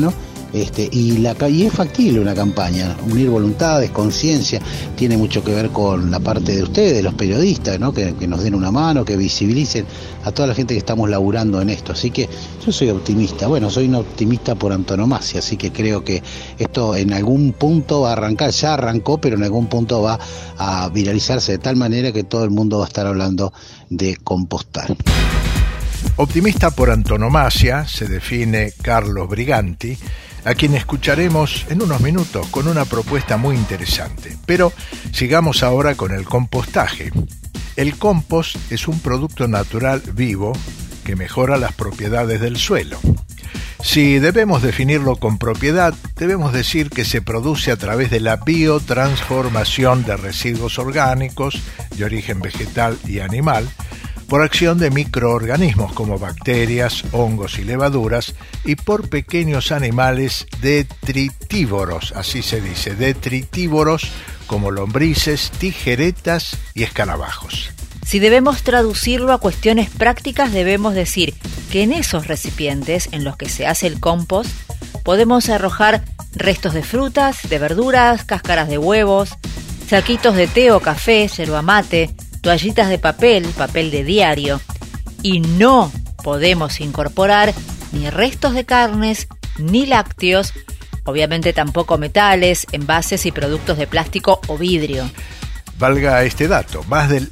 Y es factible una campaña, unir voluntades, conciencia, tiene mucho que ver con la parte de ustedes, los periodistas, ¿no? Que nos den una mano, que visibilicen a toda la gente que estamos laburando en esto. Así que yo soy optimista, soy un optimista por antonomasia, así que creo que esto en algún punto va a arrancar, ya arrancó, pero en algún punto va a viralizarse de tal manera que todo el mundo va a estar hablando de compostar. Optimista por antonomasia se define Carlos Briganti, a quien escucharemos en unos minutos con una propuesta muy interesante. Pero sigamos ahora con el compostaje. El compost es un producto natural vivo que mejora las propiedades del suelo. Si debemos definirlo con propiedad, debemos decir que se produce a través de la biotransformación de residuos orgánicos de origen vegetal y animal, por acción de microorganismos como bacterias, hongos y levaduras, y por pequeños animales detritívoros, así se dice, detritívoros como lombrices, tijeretas y escarabajos. Si debemos traducirlo a cuestiones prácticas, debemos decir que en esos recipientes en los que se hace el compost podemos arrojar restos de frutas, de verduras, cáscaras de huevos, saquitos de té o café, yerba mate, toallitas de papel de diario, y no podemos incorporar ni restos de carnes, ni lácteos, obviamente tampoco metales, envases y productos de plástico o vidrio. Valga este dato, más del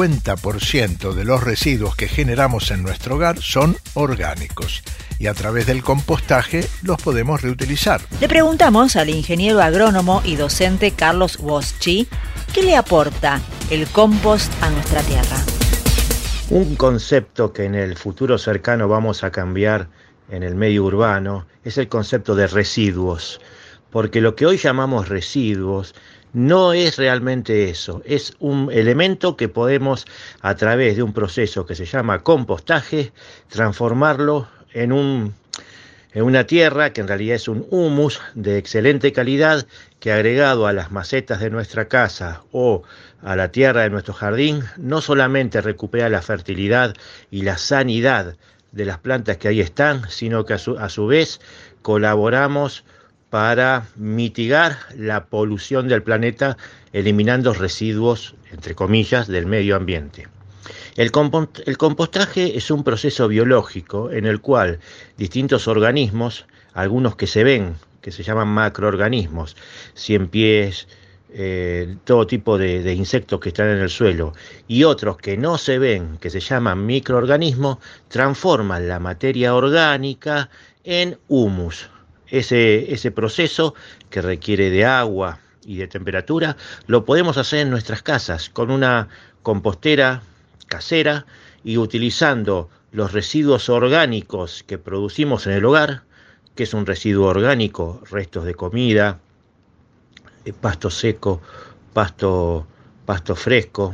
50% de los residuos que generamos en nuestro hogar son orgánicos y a través del compostaje los podemos reutilizar. Le preguntamos al ingeniero agrónomo y docente Carlos Boschi qué le aporta el compost a nuestra tierra. Un concepto que en el futuro cercano vamos a cambiar en el medio urbano es el concepto de residuos, porque lo que hoy llamamos residuos no es realmente eso, es un elemento que podemos a través de un proceso que se llama compostaje transformarlo en una tierra que en realidad es un humus de excelente calidad que agregado a las macetas de nuestra casa o a la tierra de nuestro jardín no solamente recupera la fertilidad y la sanidad de las plantas que ahí están, sino que a su vez colaboramos para mitigar la polución del planeta eliminando residuos, entre comillas, del medio ambiente. El compostaje es un proceso biológico en el cual distintos organismos, algunos que se ven, que se llaman macroorganismos, ciempiés, todo tipo de insectos que están en el suelo, y otros que no se ven, que se llaman microorganismos, transforman la materia orgánica en humus. Ese proceso que requiere de agua y de temperatura lo podemos hacer en nuestras casas con una compostera casera y utilizando los residuos orgánicos que producimos en el hogar, que es un residuo orgánico, restos de comida, pasto seco, pasto fresco,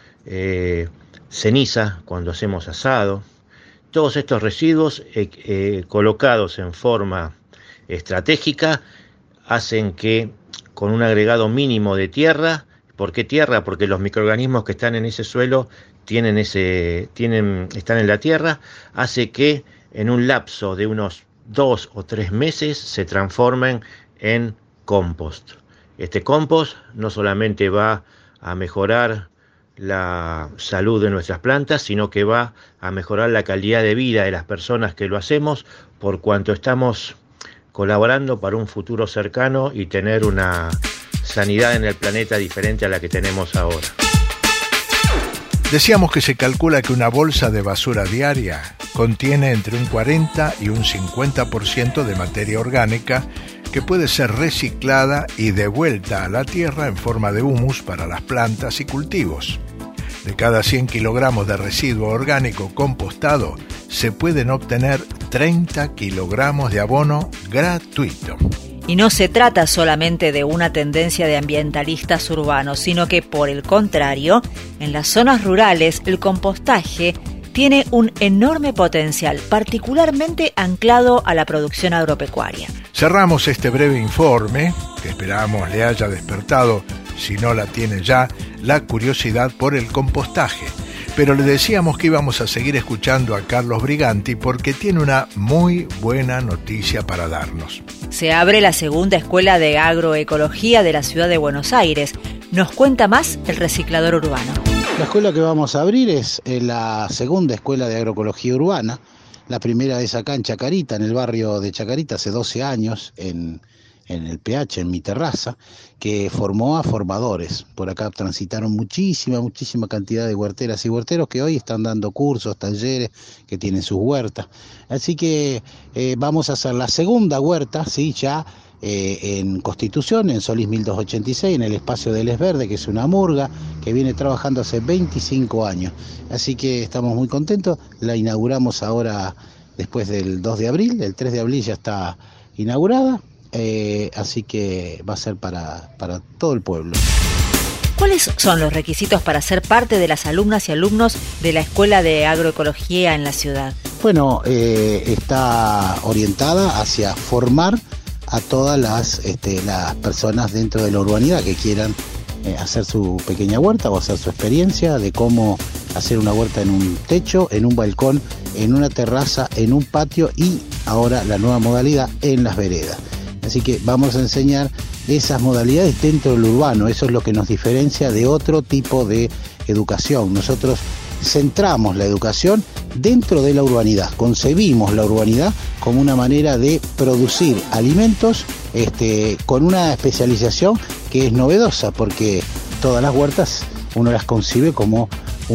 ceniza cuando hacemos asado. Todos estos residuos colocados en forma estratégica hacen que con un agregado mínimo de tierra, ¿por qué tierra? Porque los microorganismos que están en ese suelo están en la tierra, hace que en un lapso de unos 2 o 3 meses se transformen en compost. Este compost no solamente va a mejorar la salud de nuestras plantas, sino que va a mejorar la calidad de vida de las personas que lo hacemos, por cuanto estamos colaborando para un futuro cercano y tener una sanidad en el planeta diferente a la que tenemos ahora. Decíamos que se calcula que una bolsa de basura diaria contiene entre un 40 y un 50% de materia orgánica que puede ser reciclada y devuelta a la tierra en forma de humus para las plantas y cultivos. De cada 100 kilogramos de residuo orgánico compostado, se pueden obtener 30 kilogramos de abono gratuito. Y no se trata solamente de una tendencia de ambientalistas urbanos, sino que, por el contrario, en las zonas rurales el compostaje tiene un enorme potencial, particularmente anclado a la producción agropecuaria. Cerramos este breve informe, que esperamos le haya despertado, si no la tiene ya, la curiosidad por el compostaje. Pero le decíamos que íbamos a seguir escuchando a Carlos Briganti porque tiene una muy buena noticia para darnos. Se abre la segunda escuela de agroecología de la ciudad de Buenos Aires. Nos cuenta más el reciclador urbano. La escuela que vamos a abrir es la segunda escuela de agroecología urbana. La primera es acá en Chacarita, en el barrio de Chacarita, hace 12 años, en el PH, en mi terraza, que formó a formadores. Por acá transitaron muchísima cantidad de huerteras y huerteros que hoy están dando cursos, talleres, que tienen sus huertas. Así que vamos a hacer la segunda huerta, ¿sí? Ya en Constitución, en Solís 1286, en el espacio del Es Verde, que es una murga que viene trabajando hace 25 años. Así que estamos muy contentos. La inauguramos ahora después del 2 de abril, el 3 de abril ya está inaugurada. Así que va a ser para todo el pueblo. ¿Cuáles son los requisitos para ser parte de las alumnas y alumnos de la Escuela de Agroecología en la ciudad? Bueno, está orientada hacia formar a todas las personas dentro de la urbanidad que quieran hacer su pequeña huerta o hacer su experiencia de cómo hacer una huerta en un techo, en un balcón, en una terraza, en un patio y ahora la nueva modalidad en las veredas. Así que vamos a enseñar esas modalidades dentro del urbano. Eso es lo que nos diferencia de otro tipo de educación. Nosotros centramos la educación dentro de la urbanidad. Concebimos la urbanidad como una manera de producir alimentos con una especialización que es novedosa, porque todas las huertas uno las concibe como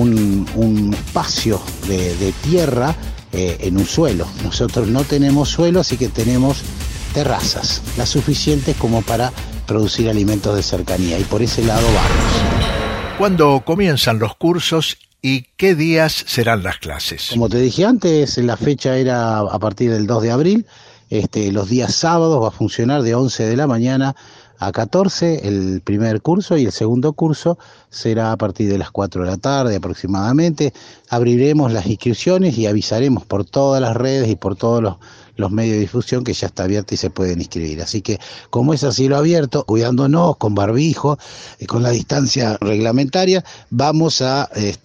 un espacio de tierra en un suelo. Nosotros no tenemos suelo, así que tenemos terrazas, las suficientes como para producir alimentos de cercanía, y por ese lado vamos. ¿Cuándo comienzan los cursos y qué días serán las clases? Como te dije antes, la fecha era a partir del 2 de abril, los días sábados va a funcionar de 11 de la mañana a 14 el primer curso, y el segundo curso será a partir de las 4 de la tarde aproximadamente. Abriremos las inscripciones y avisaremos por todas las redes y por todos los medios de difusión que ya está abierta y se pueden inscribir. Así que, como es a cielo abierto, cuidándonos con barbijo y con la distancia reglamentaria, vamos a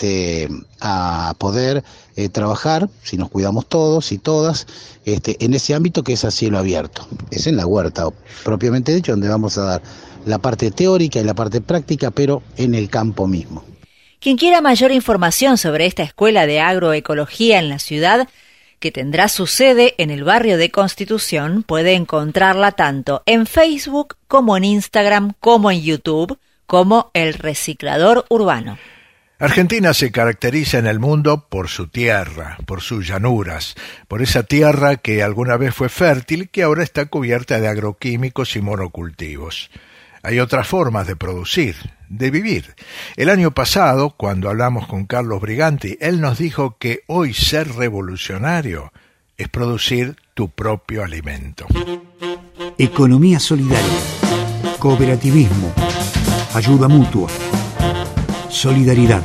poder trabajar, si nos cuidamos todos y todas, en ese ámbito que es a cielo abierto. Es en la huerta, propiamente dicho, donde vamos a dar la parte teórica y la parte práctica, pero en el campo mismo. Quien quiera mayor información sobre esta escuela de agroecología en la ciudad, que tendrá su sede en el barrio de Constitución, puede encontrarla tanto en Facebook como en Instagram como en YouTube como El Reciclador Urbano. Argentina se caracteriza en el mundo por su tierra, por sus llanuras, por esa tierra que alguna vez fue fértil y que ahora está cubierta de agroquímicos y monocultivos. Hay otras formas de producir, de vivir. El año pasado, cuando hablamos con Carlos Briganti, él nos dijo que hoy ser revolucionario es producir tu propio alimento. Economía solidaria, cooperativismo, ayuda mutua, solidaridad.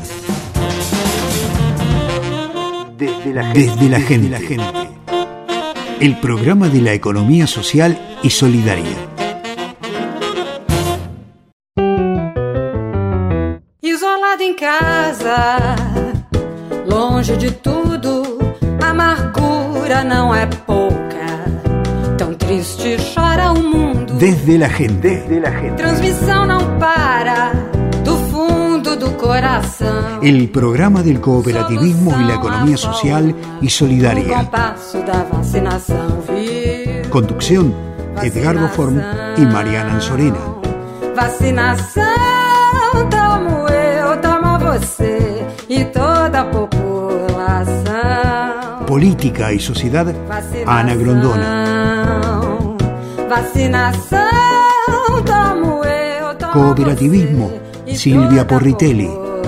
Desde la gente. El programa de la economía social y solidaria. Isolado em casa, longe de tudo, a amargura não é pouca. Tão triste chora o mundo. Desde la gente. Transmissão não para, do fundo do coração. El programa del cooperativismo y la economía social y solidaria. Compasso da vacinação. Conducción, Edgardo Form y Mariana Anzorena. Vacinação, tomo eu, toma você e toda a população. Política y sociedad, Ana Grondona. Vacinação, tomo eu, toma Cooperativismo, Silvia Porritelli.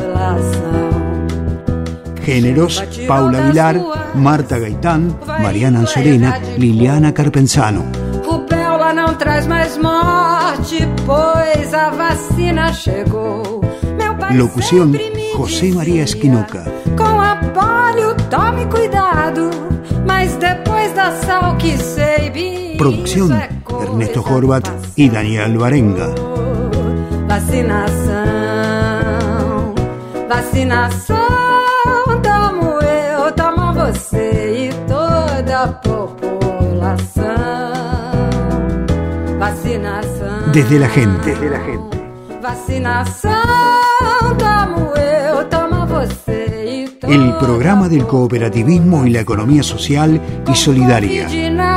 Géneros, Paula Aguilar, Marta Gaitán, Mariana Anzorena, Liliana Carpenzano. Rubéola não traz mais morte, pois a vacina chegou. Locución, José María Esquinoca. Com a polio, tome cuidado, mas depois da sal que sei bem. Producción, Ernesto Horvat y Daniel Alvarenga. Vacinação, vacinação. Desde la gente. Vacinação, tomo eu, toma você e toma. El programa del cooperativismo y la economía social y solidaria. Na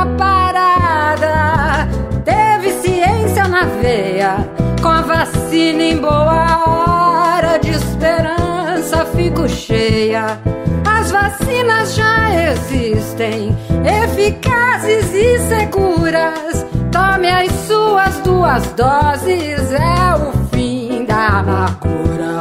parada, teve ciência na veia, com a vacina em boa hora, de esperança fico cheia. As vacinas já existem, eficazes e seguras. Tome as suas 2 doses, é o fim da amargura.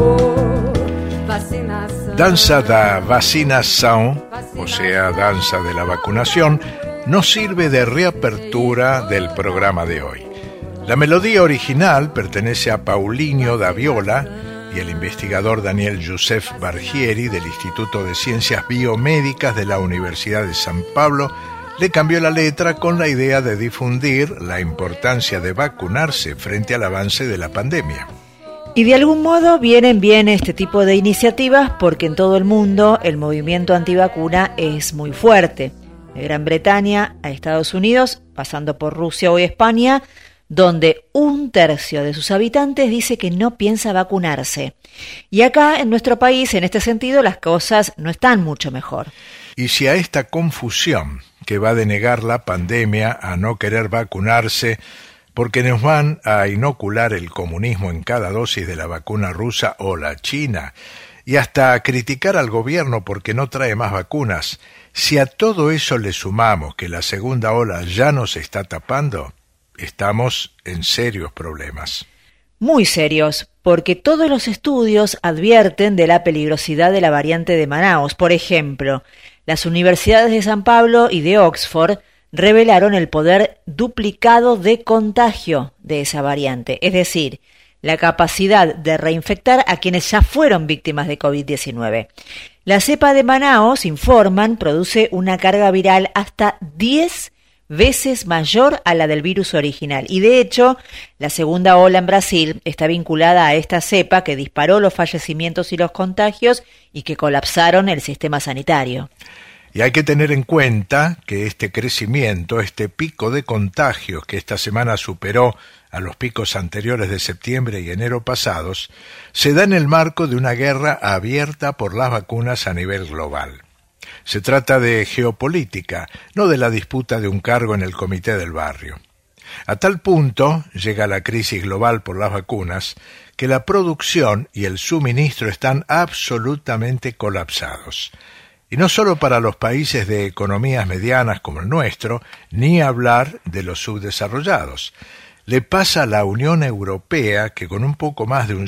Vacinação. Danza da vacinação, o sea, danza de la vacunación, nos sirve de reapertura del programa de hoy. La melodía original pertenece a Paulinho da Viola y el investigador Daniel Joseph Bargieri del Instituto de Ciencias Biomédicas de la Universidad de San Pablo le cambió la letra con la idea de difundir la importancia de vacunarse frente al avance de la pandemia. Y de algún modo vienen bien este tipo de iniciativas porque en todo el mundo el movimiento antivacuna es muy fuerte. De Gran Bretaña a Estados Unidos, pasando por Rusia o España, donde 1/3 de sus habitantes dice que no piensa vacunarse. Y acá, en nuestro país, en este sentido, las cosas no están mucho mejor. Y si a esta confusión que va de negar la pandemia a no querer vacunarse porque nos van a inocular el comunismo en cada dosis de la vacuna rusa o la china, y hasta criticar al gobierno porque no trae más vacunas, si a todo eso le sumamos que la segunda ola ya nos está tapando, estamos en serios problemas. Muy serios, porque todos los estudios advierten de la peligrosidad de la variante de Manaus. Por ejemplo, las universidades de San Pablo y de Oxford revelaron el poder duplicado de contagio de esa variante, es decir, la capacidad de reinfectar a quienes ya fueron víctimas de COVID-19. La cepa de Manaus, informan, produce una carga viral hasta 10 veces mayor a la del virus original. Y de hecho, la segunda ola en Brasil está vinculada a esta cepa que disparó los fallecimientos y los contagios y que colapsaron el sistema sanitario. Y hay que tener en cuenta que este crecimiento, este pico de contagios que esta semana superó a los picos anteriores de septiembre y enero pasados, se da en el marco de una guerra abierta por las vacunas a nivel global. Se trata de geopolítica, no de la disputa de un cargo en el comité del barrio. A tal punto llega la crisis global por las vacunas que la producción y el suministro están absolutamente colapsados. Y no solo para los países de economías medianas como el nuestro, ni hablar de los subdesarrollados. Le pasa a la Unión Europea que con un poco más de un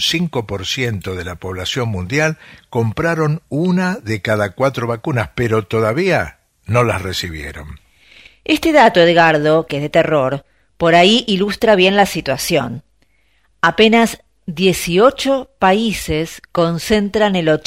5% de la población mundial compraron 1 de cada 4 vacunas, pero todavía no las recibieron. Este dato, Edgardo, que es de terror, por ahí ilustra bien la situación. Apenas 18 países concentran el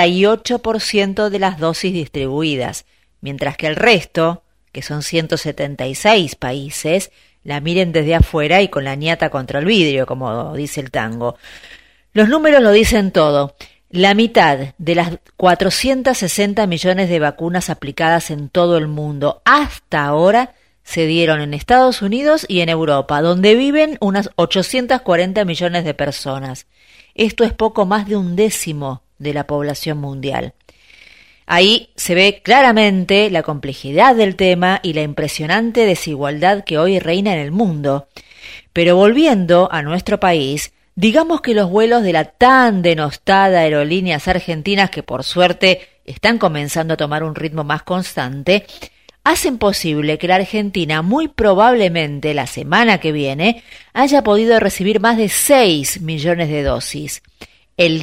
88% de las dosis distribuidas, mientras que el resto, que son 176 países, la miren desde afuera y con la ñata contra el vidrio, como dice el tango. Los números lo dicen todo. La mitad de las 460 millones de vacunas aplicadas en todo el mundo hasta ahora se dieron en Estados Unidos y en Europa, donde viven unas 840 millones de personas. Esto es poco más de 1/10 de la población mundial. Ahí se ve claramente la complejidad del tema y la impresionante desigualdad que hoy reina en el mundo. Pero volviendo a nuestro país, digamos que los vuelos de la tan denostada Aerolíneas Argentinas, que por suerte están comenzando a tomar un ritmo más constante, hacen posible que la Argentina muy probablemente la semana que viene haya podido recibir más de 6 millones de dosis, el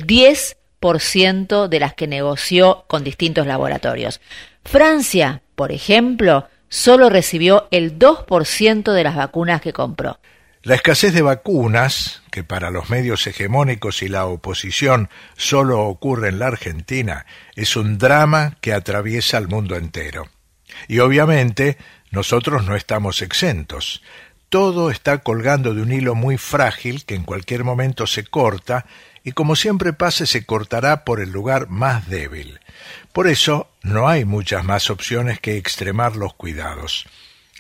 10% de las que negoció con distintos laboratorios. Francia, por ejemplo, solo recibió el 2% de las vacunas que compró. La escasez de vacunas, que para los medios hegemónicos y la oposición solo ocurre en la Argentina, es un drama que atraviesa al mundo entero. Y obviamente nosotros no estamos exentos. Todo está colgando de un hilo muy frágil que en cualquier momento se corta y como siempre pasa se cortará por el lugar más débil. Por eso no hay muchas más opciones que extremar los cuidados.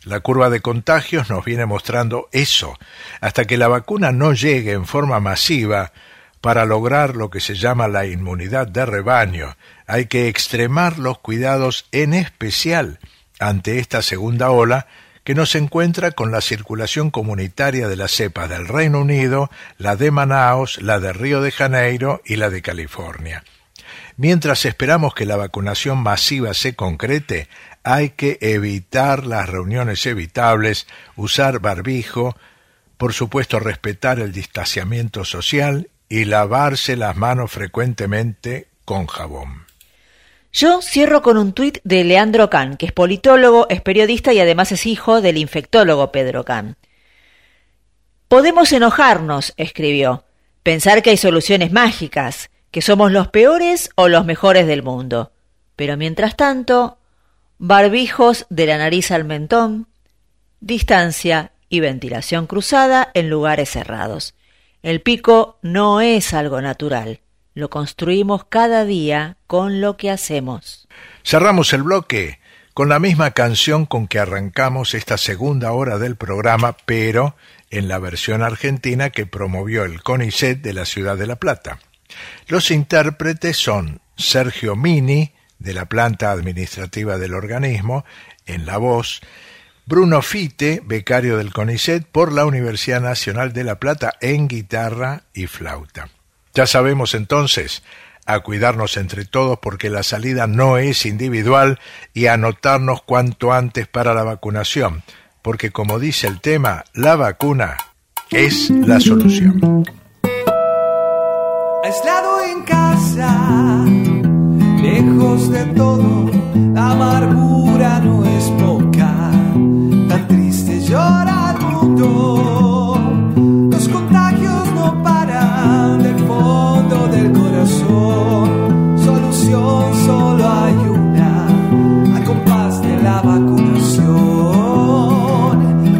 La curva de contagios nos viene mostrando eso. Hasta que la vacuna no llegue en forma masiva para lograr lo que se llama la inmunidad de rebaño, hay que extremar los cuidados, en especial ante esta segunda ola que nos encuentra con la circulación comunitaria de las cepas del Reino Unido, la de Manaos, la de Río de Janeiro y la de California. Mientras esperamos que la vacunación masiva se concrete, hay que evitar las reuniones evitables, usar barbijo, por supuesto respetar el distanciamiento social y lavarse las manos frecuentemente con jabón. Yo cierro con un tuit de Leandro Can, que es politólogo, es periodista y además es hijo del infectólogo Pedro Can. Podemos enojarnos, escribió, pensar que hay soluciones mágicas, que somos los peores o los mejores del mundo. Pero mientras tanto, barbijos de la nariz al mentón, distancia y ventilación cruzada en lugares cerrados. El pico no es algo natural. Lo construimos cada día con lo que hacemos. Cerramos el bloque con la misma canción con que arrancamos esta segunda hora del programa, pero en la versión argentina que promovió el CONICET de la ciudad de La Plata. Los intérpretes son Sergio Mini, de la planta administrativa del organismo, en la voz, Bruno Fite, becario del CONICET por la Universidad Nacional de La Plata, en guitarra y flauta. Ya sabemos entonces a cuidarnos entre todos porque la salida no es individual y a anotarnos cuanto antes para la vacunación, porque como dice el tema, la vacuna es la solución. Aislado en casa, lejos de todo, la amargura no es poca, tan triste llora el mundo, los contagios no paran del fondo del corazón, solución solo hay una, al compás de la vacunación,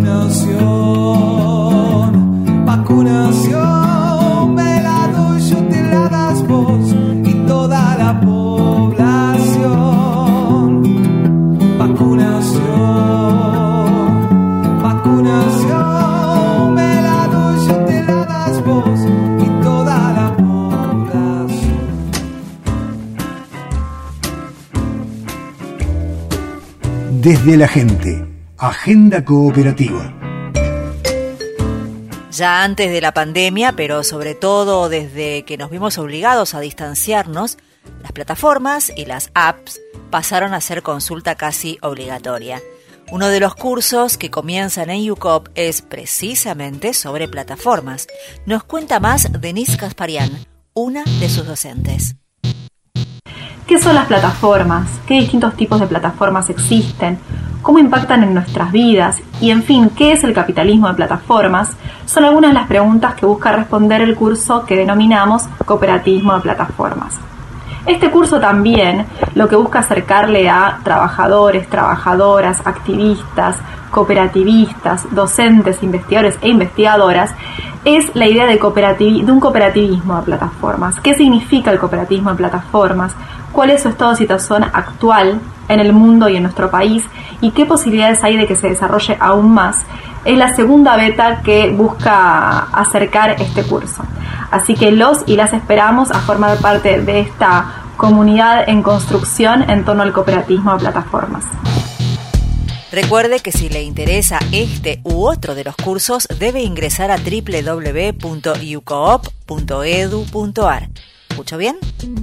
vacunación. Desde la gente, Agenda Cooperativa. Ya antes de la pandemia, pero sobre todo desde que nos vimos obligados a distanciarnos, las plataformas y las apps pasaron a ser consulta casi obligatoria. Uno de los cursos que comienzan en UCOP es precisamente sobre plataformas. Nos cuenta más Denise Casparian, una de sus docentes. ¿Qué son las plataformas? ¿Qué distintos tipos de plataformas existen? ¿Cómo impactan en nuestras vidas? Y en fin, ¿qué es el capitalismo de plataformas? Son algunas de las preguntas que busca responder el curso que denominamos Cooperativismo de Plataformas. Este curso también lo que busca acercarle a trabajadores, trabajadoras, activistas, cooperativistas, docentes, investigadores e investigadoras es la idea de un cooperativismo de plataformas. ¿Qué significa el cooperativismo de plataformas? ¿Cuál es su estado de situación actual en el mundo y en nuestro país? ¿Y qué posibilidades hay de que se desarrolle aún más? Es la segunda beta que busca acercar este curso. Así que los y las esperamos a formar parte de esta comunidad en construcción en torno al cooperativismo de plataformas. Recuerde que si le interesa este u otro de los cursos, debe ingresar a www.ucoop.edu.ar. ¿Escucho bien?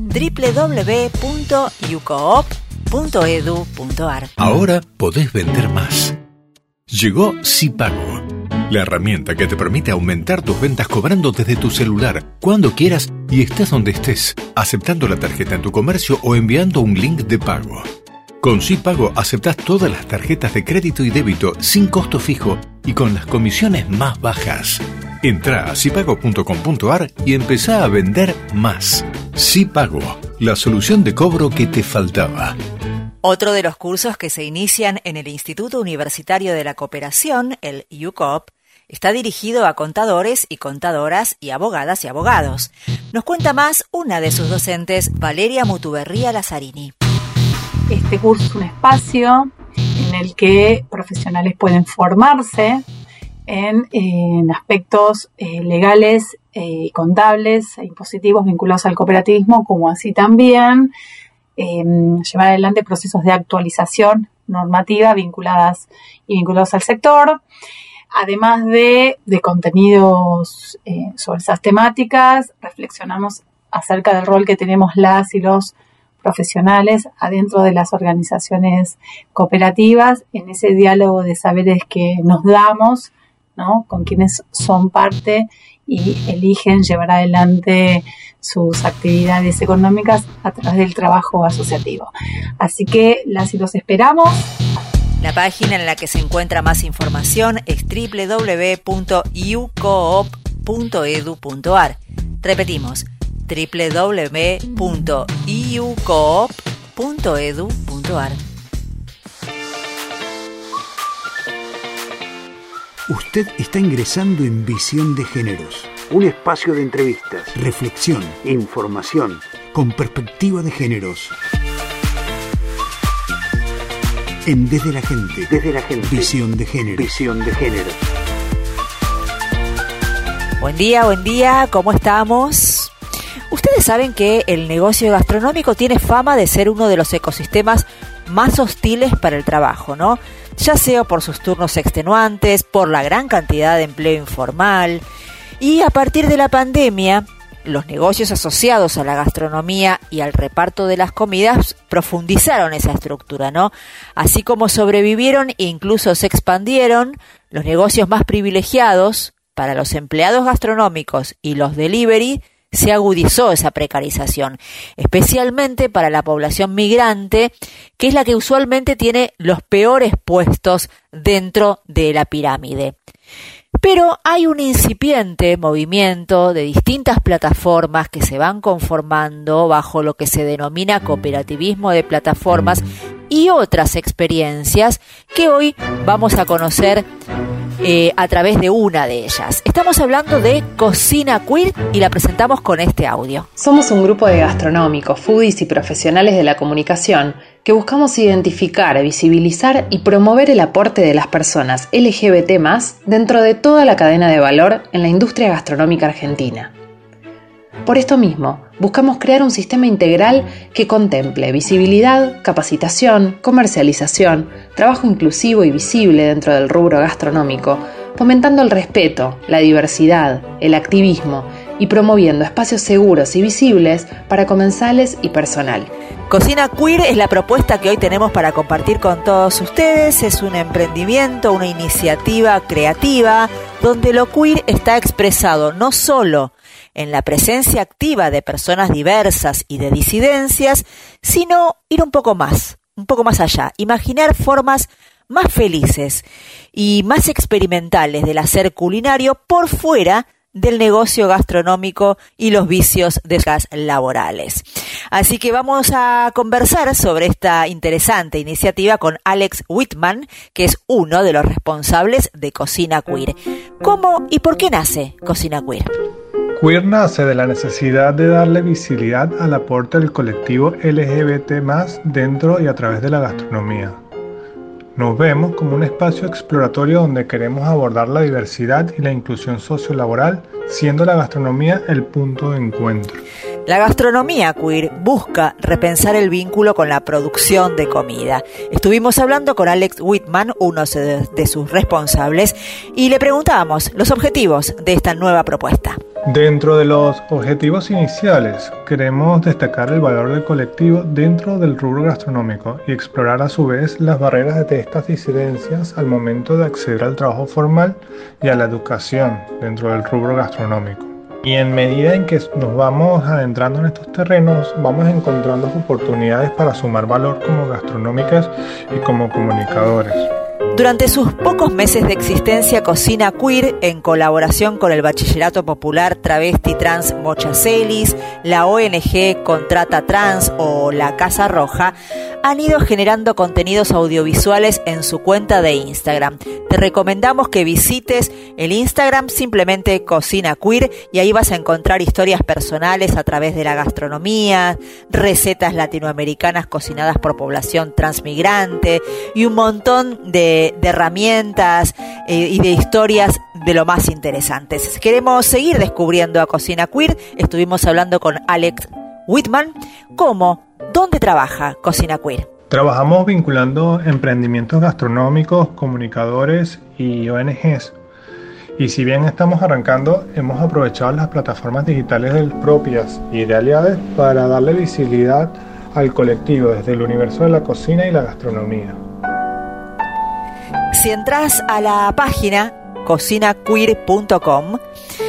www.ucoop.edu.ar. Ahora podés vender más. Llegó SiPago, la herramienta que te permite aumentar tus ventas cobrando desde tu celular, cuando quieras y estés donde estés, aceptando la tarjeta en tu comercio o enviando un link de pago. Con SiPago aceptás todas las tarjetas de crédito y débito sin costo fijo y con las comisiones más bajas. Entrá a sipago.com.ar y empezá a vender más. SiPago, la solución de cobro que te faltaba. Otro de los cursos que se inician en el Instituto Universitario de la Cooperación, el UCOP, está dirigido a contadores y contadoras y abogadas y abogados. Nos cuenta más una de sus docentes, Valeria Mutuberría Lazzarini. Este curso es un espacio en el que profesionales pueden formarse en aspectos legales y contables e impositivos vinculados al cooperativismo, como así también llevar adelante procesos de actualización normativa vinculados al sector, además de contenidos sobre esas temáticas. Reflexionamos acerca del rol que tenemos las y los profesionales adentro de las organizaciones cooperativas, en ese diálogo de saberes que nos damos, ¿no?, con quienes son parte y eligen llevar adelante sus actividades económicas a través del trabajo asociativo. Así que las y los esperamos. La página en la que se encuentra más información es www.iucoop.edu.ar. Repetimos, www.iucoop.edu.ar. Usted está ingresando en Visión de Géneros, un espacio de entrevistas, reflexión, información, con perspectiva de géneros. En Desde la Gente, Visión de Géneros. Buen día, ¿cómo estamos? Ustedes saben que el negocio gastronómico tiene fama de ser uno de los ecosistemas más hostiles para el trabajo, ¿no? Ya sea por sus turnos extenuantes, por la gran cantidad de empleo informal. Y a partir de la pandemia, los negocios asociados a la gastronomía y al reparto de las comidas profundizaron esa estructura, ¿no? Así como sobrevivieron e incluso se expandieron, los negocios más privilegiados para los empleados gastronómicos y los delivery, se agudizó esa precarización, especialmente para la población migrante, que es la que usualmente tiene los peores puestos dentro de la pirámide. Pero hay un incipiente movimiento de distintas plataformas que se van conformando bajo lo que se denomina cooperativismo de plataformas y otras experiencias que hoy vamos a conocer a través de una de ellas. Estamos hablando de Cocina Queer y la presentamos con este audio. Somos un grupo de gastronómicos, foodies y profesionales de la comunicación que buscamos identificar, visibilizar y promover el aporte de las personas LGBT+ dentro de toda la cadena de valor en la industria gastronómica argentina. Por esto mismo, buscamos crear un sistema integral que contemple visibilidad, capacitación, comercialización, trabajo inclusivo y visible dentro del rubro gastronómico, fomentando el respeto, la diversidad, el activismo y promoviendo espacios seguros y visibles para comensales y personal. Cocina Queer es la propuesta que hoy tenemos para compartir con todos ustedes. Es un emprendimiento, una iniciativa creativa donde lo queer está expresado no solo en la presencia activa de personas diversas y de disidencias, sino ir un poco más allá, imaginar formas más felices y más experimentales del hacer culinario por fuera del negocio gastronómico y los vicios de las laborales. Así que vamos a conversar sobre esta interesante iniciativa con Alex Whitman, que es uno de los responsables de Cocina Queer. ¿Cómo y por qué nace Cocina Queer? Queer nace de la necesidad de darle visibilidad al aporte del colectivo LGBT+ dentro y a través de la gastronomía. Nos vemos como un espacio exploratorio donde queremos abordar la diversidad y la inclusión sociolaboral, siendo la gastronomía el punto de encuentro. La gastronomía queer busca repensar el vínculo con la producción de comida. Estuvimos hablando con Alex Whitman, uno de sus responsables, y le preguntábamos los objetivos de esta nueva propuesta. Dentro de los objetivos iniciales, queremos destacar el valor del colectivo dentro del rubro gastronómico y explorar a su vez las barreras de estas disidencias al momento de acceder al trabajo formal y a la educación dentro del rubro gastronómico. Y en medida en que nos vamos adentrando en estos terrenos, vamos encontrando oportunidades para sumar valor como gastronómicas y como comunicadores. Durante sus pocos meses de existencia, Cocina Queer, en colaboración con el Bachillerato Popular Travesti Trans Mochacelis, la ONG Contrata Trans o la Casa Roja, han ido generando contenidos audiovisuales en su cuenta de Instagram. Te recomendamos que visites el Instagram, simplemente Cocina Queer, y ahí vas a encontrar historias personales a través de la gastronomía, recetas latinoamericanas cocinadas por población transmigrante y un montón de herramientas y de historias de lo más interesantes. Queremos seguir descubriendo a Cocina Queer. Estuvimos hablando con Alex Whitman. ¿Cómo? ¿Dónde trabaja Cocina Queer? Trabajamos vinculando emprendimientos gastronómicos, comunicadores y ONGs. Y si bien estamos arrancando, hemos aprovechado las plataformas digitales propias y de aliadas para darle visibilidad al colectivo desde el universo de la cocina y la gastronomía. Si entras a la página cocinaqueer.com,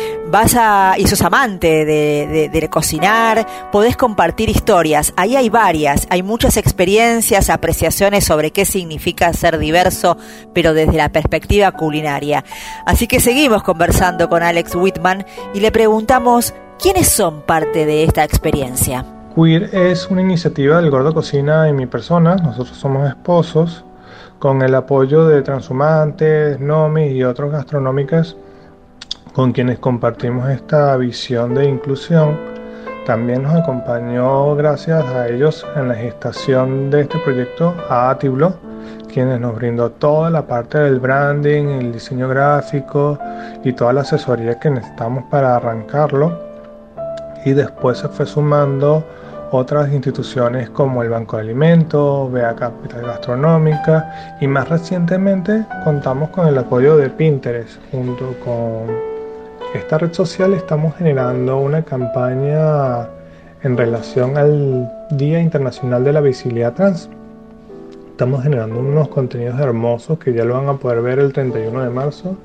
y sos amante de cocinar, podés compartir historias. Ahí hay varias, hay muchas experiencias, apreciaciones sobre qué significa ser diverso, pero desde la perspectiva culinaria. Así que seguimos conversando con Alex Whitman y le preguntamos quiénes son parte de esta experiencia. Queer es una iniciativa del Gordo Cocina y mi persona. Nosotros somos esposos, con el apoyo de Transhumantes, Nomis y otros gastronómicos con quienes compartimos esta visión de inclusión. También nos acompañó, gracias a ellos, en la gestación de este proyecto a Atiblo, quienes nos brindó toda la parte del branding, el diseño gráfico y toda la asesoría que necesitamos para arrancarlo. Y después se fue sumando otras instituciones como el Banco de Alimentos, BA Capital Gastronómica, y más recientemente contamos con el apoyo de Pinterest. Junto con esta red social estamos generando una campaña en relación al Día Internacional de la Visibilidad Trans. Estamos generando unos contenidos hermosos que ya lo van a poder ver el 31 de marzo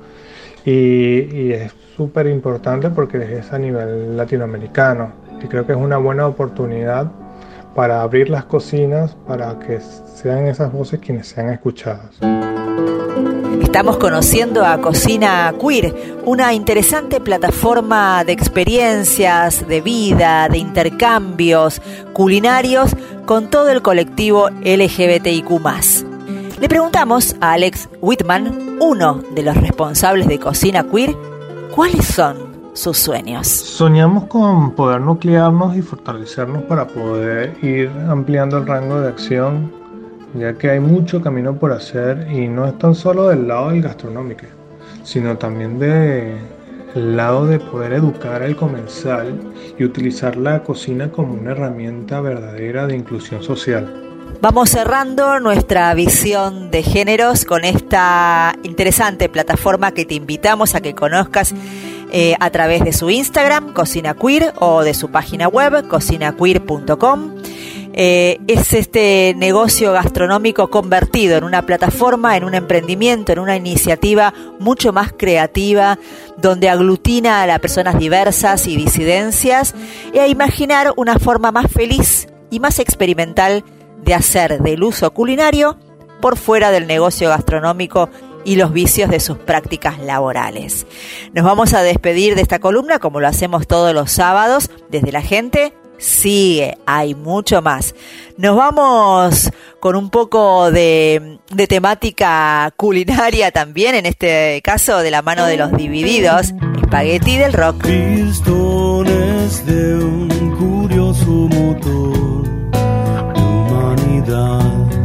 y es súper importante porque es a nivel latinoamericano. Y creo que es una buena oportunidad para abrir las cocinas para que sean esas voces quienes sean escuchadas. Estamos conociendo a Cocina Queer, una interesante plataforma de experiencias, de vida, de intercambios culinarios con todo el colectivo LGBTIQ+. Le preguntamos a Alex Whitman, uno de los responsables de Cocina Queer, ¿cuáles son sus sueños? Soñamos con poder nuclearnos y fortalecernos para poder ir ampliando el rango de acción, ya que hay mucho camino por hacer y no es tan solo del lado del gastronómico, sino también del lado de poder educar al comensal y utilizar la cocina como una herramienta verdadera de inclusión social. Vamos cerrando nuestra visión de géneros con esta interesante plataforma que te invitamos a que conozcas a través de su Instagram, Cocina Queer, o de su página web, cocinaqueer.com. Es este negocio gastronómico convertido en una plataforma, en un emprendimiento, en una iniciativa mucho más creativa, donde aglutina a las personas diversas y disidencias y a imaginar una forma más feliz y más experimental de hacer del uso culinario por fuera del negocio gastronómico y los vicios de sus prácticas laborales. Nos vamos a despedir de esta columna como lo hacemos todos los sábados. Desde la gente sigue, hay mucho más. Nos vamos con un poco de temática culinaria también, en este caso de la mano de Los Divididos, Espagueti del Rock. Pistones de un curioso motor de humanidad,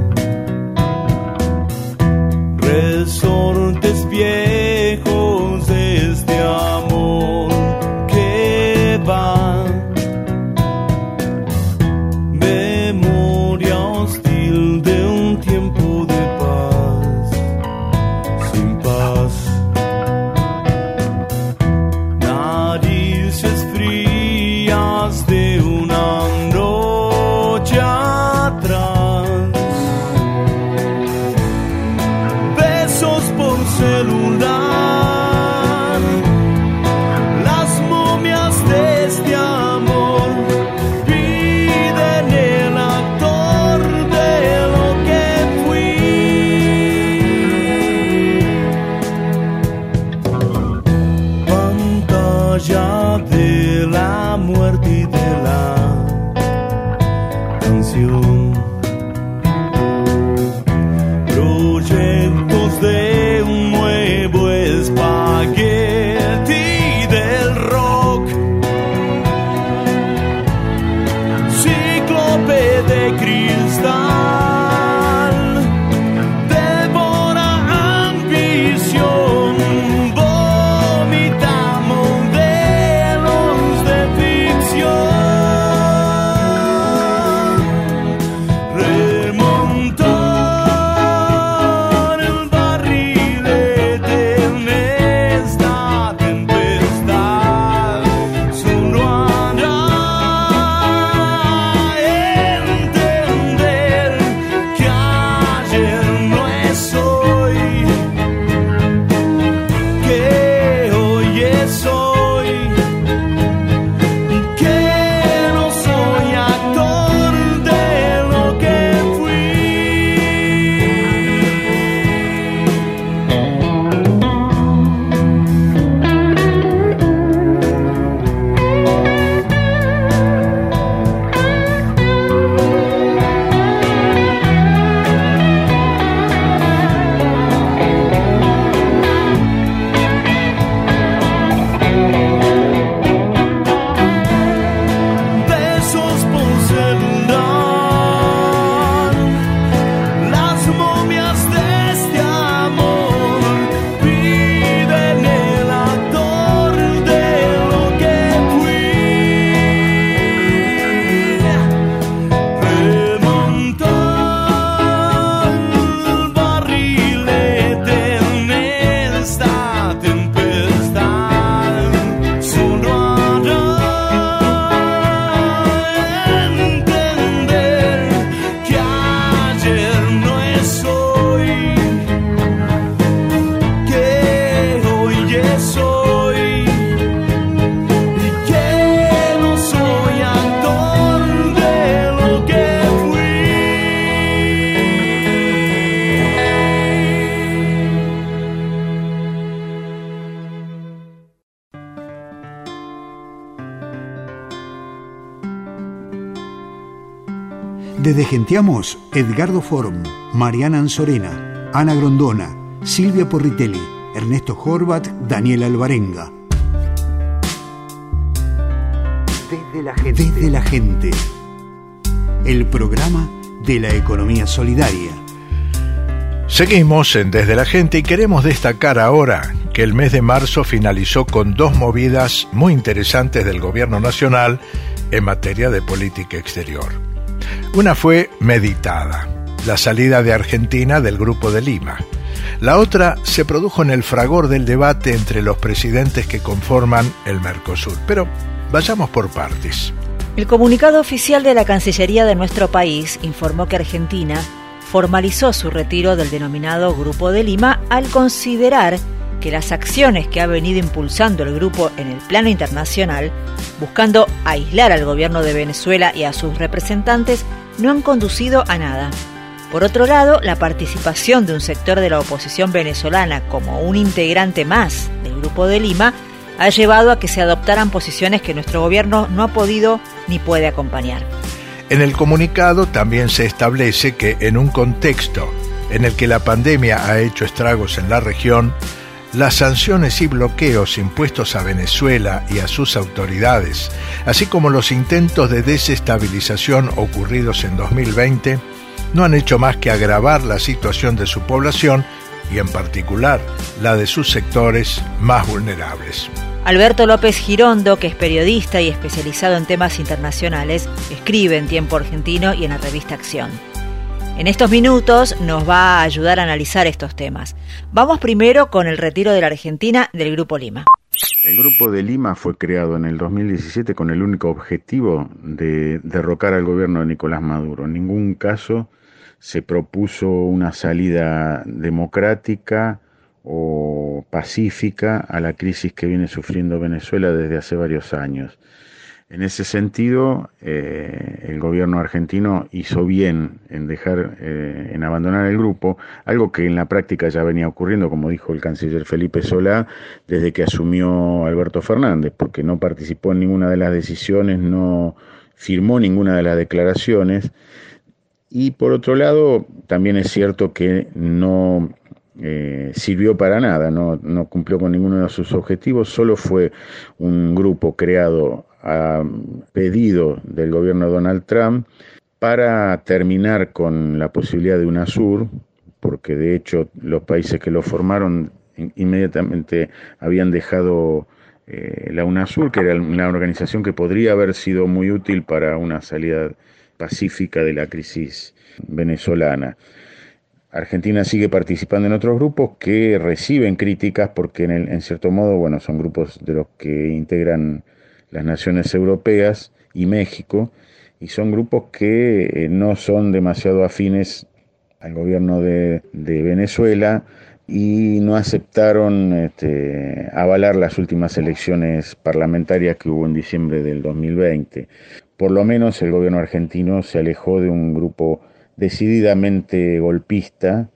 resortes viejos de este amor que va, memoria hostil de un tiempo de paz, sin paz, narices frías de una noche atrás, besos por celular, las momias de este amor piden el actor de lo que fui. de la canción. Proyectos de un nuevo espagueti del rock, cíclope de cristal, devora ambición, vomita modelos de ficción, remontar el barrilete en esta tempestad, solo hará entender que ayer no es hoy, que hoy es hoy, que no soy actor de lo que fui. Besos por celular, las momias de este amor piden el actor de lo que fui. Remontar el barrilete en esta tempestad, solo hará entender que ayer no es hoy, que hoy es hoy, y que no soy actor de lo que fui. Desde Genteamos, Edgardo Form, Mariana Anzorena, Ana Grondona, Silvia Porritelli, Ernesto Horvat, Daniel Alvarenga. Desde la gente. El programa de la economía solidaria. Seguimos en Desde la Gente y queremos destacar ahora que el mes de marzo finalizó con dos movidas muy interesantes del gobierno nacional en materia de política exterior. Una fue meditada, la salida de Argentina del Grupo de Lima. La otra se produjo en el fragor del debate entre los presidentes que conforman el Mercosur. Pero vayamos por partes. El comunicado oficial de la Cancillería de nuestro país informó que Argentina formalizó su retiro del denominado Grupo de Lima al considerar que las acciones que ha venido impulsando el grupo en el plano internacional, buscando aislar al gobierno de Venezuela y a sus representantes, no han conducido a nada. Por otro lado, la participación de un sector de la oposición venezolana como un integrante más del Grupo de Lima ha llevado a que se adoptaran posiciones que nuestro gobierno no ha podido ni puede acompañar. En el comunicado también se establece que en un contexto en el que la pandemia ha hecho estragos en la región, las sanciones y bloqueos impuestos a Venezuela y a sus autoridades, así como los intentos de desestabilización ocurridos en 2020, no han hecho más que agravar la situación de su población y en particular la de sus sectores más vulnerables. Alberto López Girondo, que es periodista y especializado en temas internacionales, escribe en Tiempo Argentino y en la revista Acción. En estos minutos nos va a ayudar a analizar estos temas. Vamos primero con el retiro de la Argentina del Grupo Lima. El Grupo de Lima fue creado en el 2017 con el único objetivo de derrocar al gobierno de Nicolás Maduro. En ningún caso se propuso una salida democrática o pacífica a la crisis que viene sufriendo Venezuela desde hace varios años. En ese sentido, el gobierno argentino hizo bien en abandonar el grupo, algo que en la práctica ya venía ocurriendo, como dijo el canciller Felipe Solá, desde que asumió Alberto Fernández, porque no participó en ninguna de las decisiones, no firmó ninguna de las declaraciones. Y por otro lado, también es cierto que no sirvió para nada, no cumplió con ninguno de sus objetivos, solo fue un grupo creado a pedido del gobierno de Donald Trump para terminar con la posibilidad de UNASUR, porque de hecho los países que lo formaron inmediatamente habían dejado la UNASUR, que era una organización que podría haber sido muy útil para una salida pacífica de la crisis venezolana. Argentina sigue participando en otros grupos que reciben críticas porque en cierto modo, bueno, son grupos de los que integran las naciones europeas y México, y son grupos que no son demasiado afines al gobierno de Venezuela y no aceptaron avalar las últimas elecciones parlamentarias que hubo en diciembre del 2020. Por lo menos el gobierno argentino se alejó de un grupo decididamente golpista,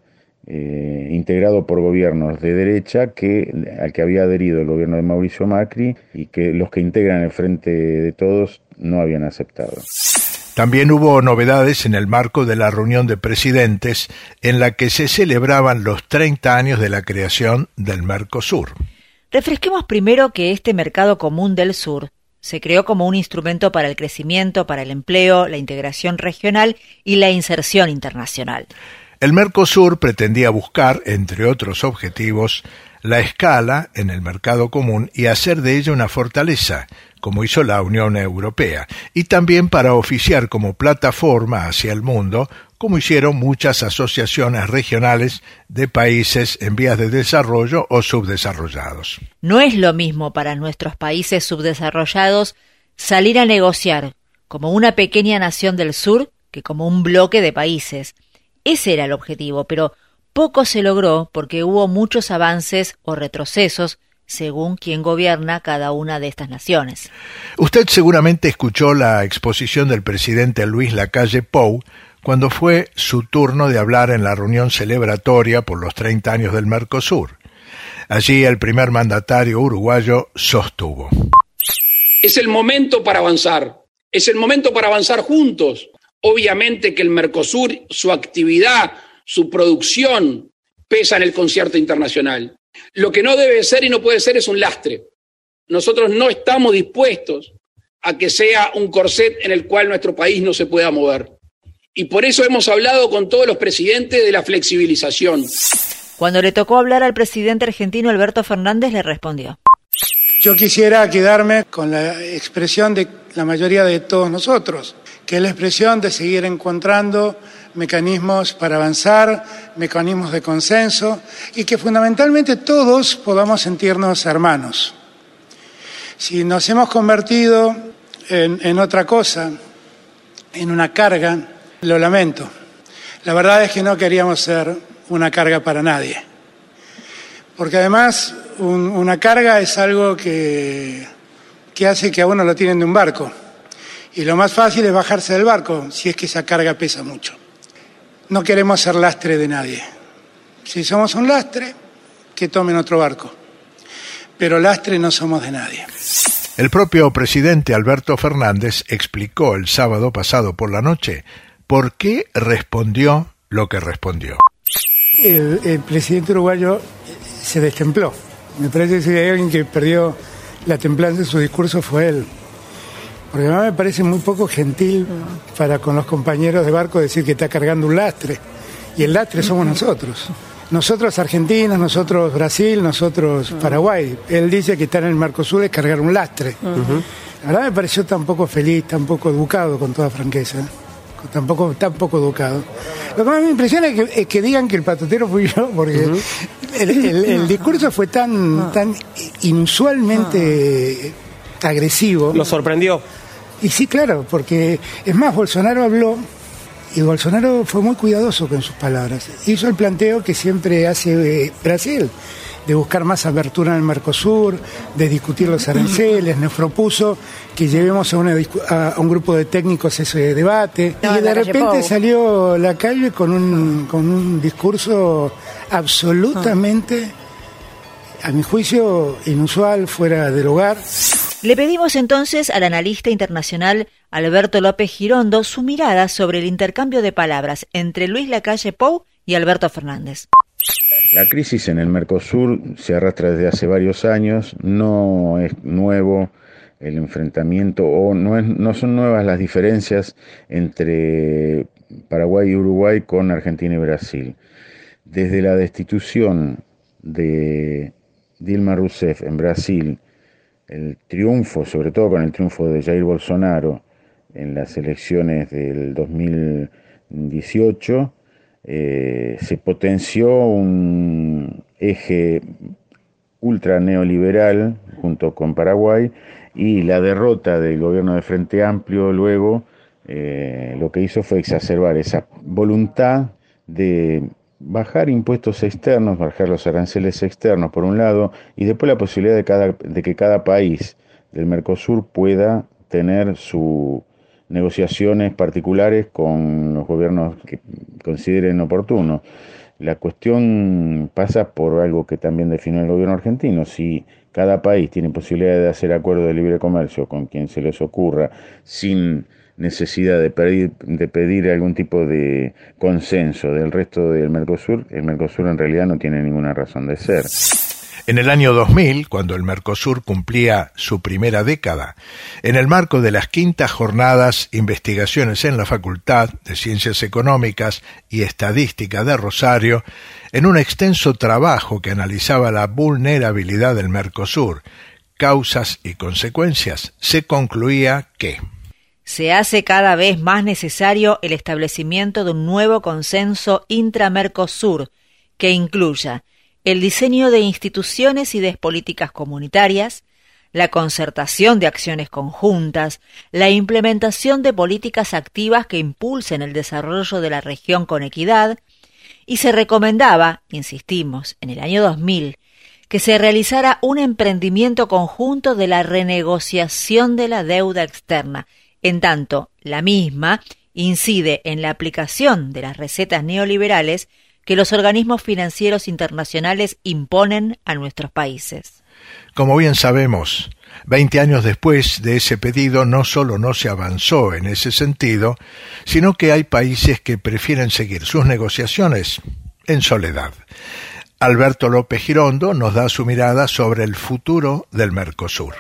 integrado por gobiernos de derecha al que había adherido el gobierno de Mauricio Macri y que los que integran el Frente de Todos no habían aceptado. También hubo novedades en el marco de la reunión de presidentes en la que se celebraban los 30 años de la creación del Mercosur. Refresquemos primero que este mercado común del sur se creó como un instrumento para el crecimiento, para el empleo, la integración regional y la inserción internacional. El Mercosur pretendía buscar, entre otros objetivos, la escala en el mercado común y hacer de ella una fortaleza, como hizo la Unión Europea, y también para oficiar como plataforma hacia el mundo, como hicieron muchas asociaciones regionales de países en vías de desarrollo o subdesarrollados. No es lo mismo para nuestros países subdesarrollados salir a negociar como una pequeña nación del sur que como un bloque de países. Ese era el objetivo, pero poco se logró porque hubo muchos avances o retrocesos según quien gobierna cada una de estas naciones. Usted seguramente escuchó la exposición del presidente Luis Lacalle Pou cuando fue su turno de hablar en la reunión celebratoria por los 30 años del Mercosur. Allí el primer mandatario uruguayo sostuvo: es el momento para avanzar, es el momento para avanzar juntos. Obviamente que el Mercosur, su actividad, su producción, pesa en el concierto internacional. Lo que no debe ser y no puede ser es un lastre. Nosotros no estamos dispuestos a que sea un corset en el cual nuestro país no se pueda mover. Y por eso hemos hablado con todos los presidentes de la flexibilización. Cuando le tocó hablar al presidente argentino Alberto Fernández, le respondió: yo quisiera quedarme con la expresión de la mayoría de todos nosotros, que es la expresión de seguir encontrando mecanismos para avanzar, mecanismos de consenso, y que fundamentalmente todos podamos sentirnos hermanos. Si nos hemos convertido en otra cosa, en una carga, lo lamento. La verdad es que no queríamos ser una carga para nadie. Porque además una carga es algo que hace que a uno lo tiren de un barco. Y lo más fácil es bajarse del barco, si es que esa carga pesa mucho. No queremos ser lastre de nadie. Si somos un lastre, que tomen otro barco. Pero lastre no somos de nadie. El propio presidente Alberto Fernández explicó el sábado pasado por la noche por qué respondió lo que respondió. El presidente uruguayo se destempló. Me parece que si hay alguien que perdió la templanza de su discurso fue él. Porque además me parece muy poco gentil para con los compañeros de barco decir que está cargando un lastre. Y el lastre somos nosotros. Nosotros argentinos, nosotros Brasil, nosotros Paraguay. Él dice que estar en el Mercosur es cargar un lastre. La verdad me pareció tan poco feliz, tan poco educado, con toda franqueza. Tan poco educado. Lo que más me impresiona es que digan que el patotero fui yo, porque el discurso fue tan inusualmente agresivo. ¿Lo sorprendió? Y sí, claro, porque es más, Bolsonaro habló y Bolsonaro fue muy cuidadoso con sus palabras. Hizo el planteo que siempre hace Brasil, de buscar más apertura en el Mercosur, de discutir los aranceles. Nos propuso que llevemos a un grupo de técnicos ese debate. No, y de repente salió Lacalle con un discurso absolutamente, a mi juicio, inusual, fuera del lugar. Le pedimos entonces al analista internacional Alberto López Girondo su mirada sobre el intercambio de palabras entre Luis Lacalle Pou y Alberto Fernández. La crisis en el Mercosur se arrastra desde hace varios años, no es nuevo el enfrentamiento o no son nuevas las diferencias entre Paraguay y Uruguay con Argentina y Brasil. Desde la destitución de Dilma Rousseff en Brasil, el triunfo, sobre todo con el triunfo de Jair Bolsonaro en las elecciones del 2018, se potenció un eje ultra neoliberal junto con Paraguay, y la derrota del gobierno de Frente Amplio luego lo que hizo fue exacerbar esa voluntad de bajar impuestos externos, bajar los aranceles externos por un lado, y después la posibilidad de que cada país del Mercosur pueda tener sus negociaciones particulares con los gobiernos que consideren oportuno. La cuestión pasa por algo que también definió el gobierno argentino. Si cada país tiene posibilidad de hacer acuerdos de libre comercio con quien se les ocurra, sin necesidad de pedir algún tipo de consenso del resto del Mercosur, el Mercosur en realidad no tiene ninguna razón de ser. En el año 2000, cuando el Mercosur cumplía su primera década, en el marco de las quintas jornadas Investigaciones en la Facultad de Ciencias Económicas y Estadística de Rosario, en un extenso trabajo que analizaba la vulnerabilidad del Mercosur, causas y consecuencias, se concluía que se hace cada vez más necesario el establecimiento de un nuevo consenso intra-Mercosur que incluya el diseño de instituciones y de políticas comunitarias, la concertación de acciones conjuntas, la implementación de políticas activas que impulsen el desarrollo de la región con equidad, y se recomendaba, insistimos, en el año 2000, que se realizara un emprendimiento conjunto de la renegociación de la deuda externa, en tanto la misma incide en la aplicación de las recetas neoliberales que los organismos financieros internacionales imponen a nuestros países. Como bien sabemos, 20 años después de ese pedido no solo no se avanzó en ese sentido, sino que hay países que prefieren seguir sus negociaciones en soledad. Alberto López Girondo nos da su mirada sobre el futuro del Mercosur.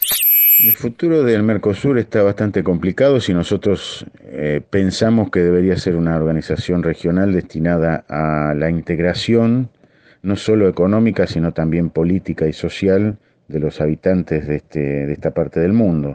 El futuro del Mercosur está bastante complicado si nosotros pensamos que debería ser una organización regional destinada a la integración, no solo económica, sino también política y social de los habitantes de esta parte del mundo.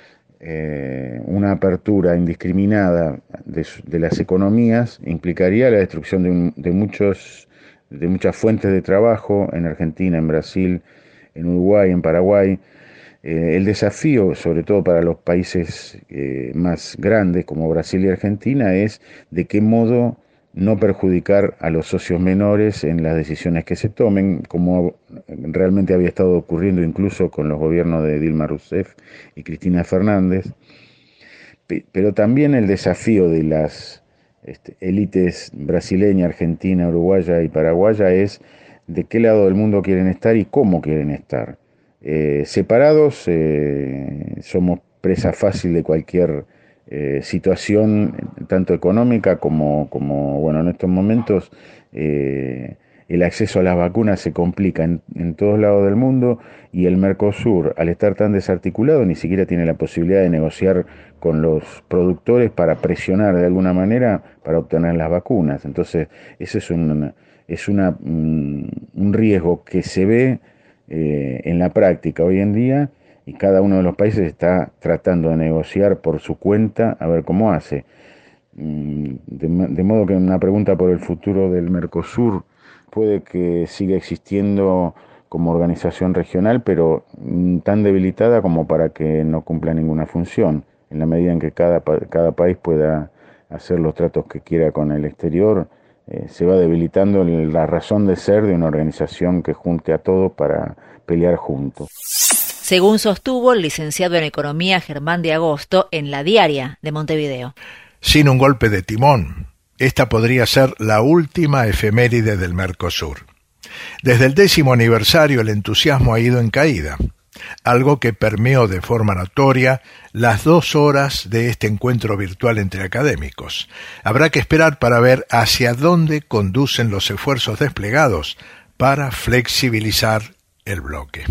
Una apertura indiscriminada de las economías implicaría la destrucción de muchas fuentes de trabajo en Argentina, en Brasil, en Uruguay, en Paraguay. El desafío, sobre todo para los países más grandes como Brasil y Argentina, es de qué modo no perjudicar a los socios menores en las decisiones que se tomen, como realmente había estado ocurriendo incluso con los gobiernos de Dilma Rousseff y Cristina Fernández. Pero también el desafío de las élites brasileña, argentina, uruguaya y paraguaya es de qué lado del mundo quieren estar y cómo quieren estar. Separados somos presa fácil de cualquier situación, tanto económica como bueno, en estos momentos el acceso a las vacunas se complica en todos lados del mundo, y el Mercosur, al estar tan desarticulado, ni siquiera tiene la posibilidad de negociar con los productores para presionar de alguna manera para obtener las vacunas. Entonces ese es un riesgo que se ve en la práctica hoy en día, y cada uno de los países está tratando de negociar por su cuenta a ver cómo hace. De modo que una pregunta por el futuro del Mercosur puede que siga existiendo como organización regional, pero tan debilitada como para que no cumpla ninguna función, en la medida en que cada país pueda hacer los tratos que quiera con el exterior se va debilitando la razón de ser de una organización que junte a todos para pelear juntos. Según sostuvo el licenciado en Economía Germán de Agosto en La Diaria de Montevideo. Sin un golpe de timón, esta podría ser la última efeméride del Mercosur. Desde el 10º aniversario el entusiasmo ha ido en caída, algo que permeó de forma notoria las 2 horas de este encuentro virtual entre académicos. Habrá que esperar para ver hacia dónde conducen los esfuerzos desplegados para flexibilizar el bloque.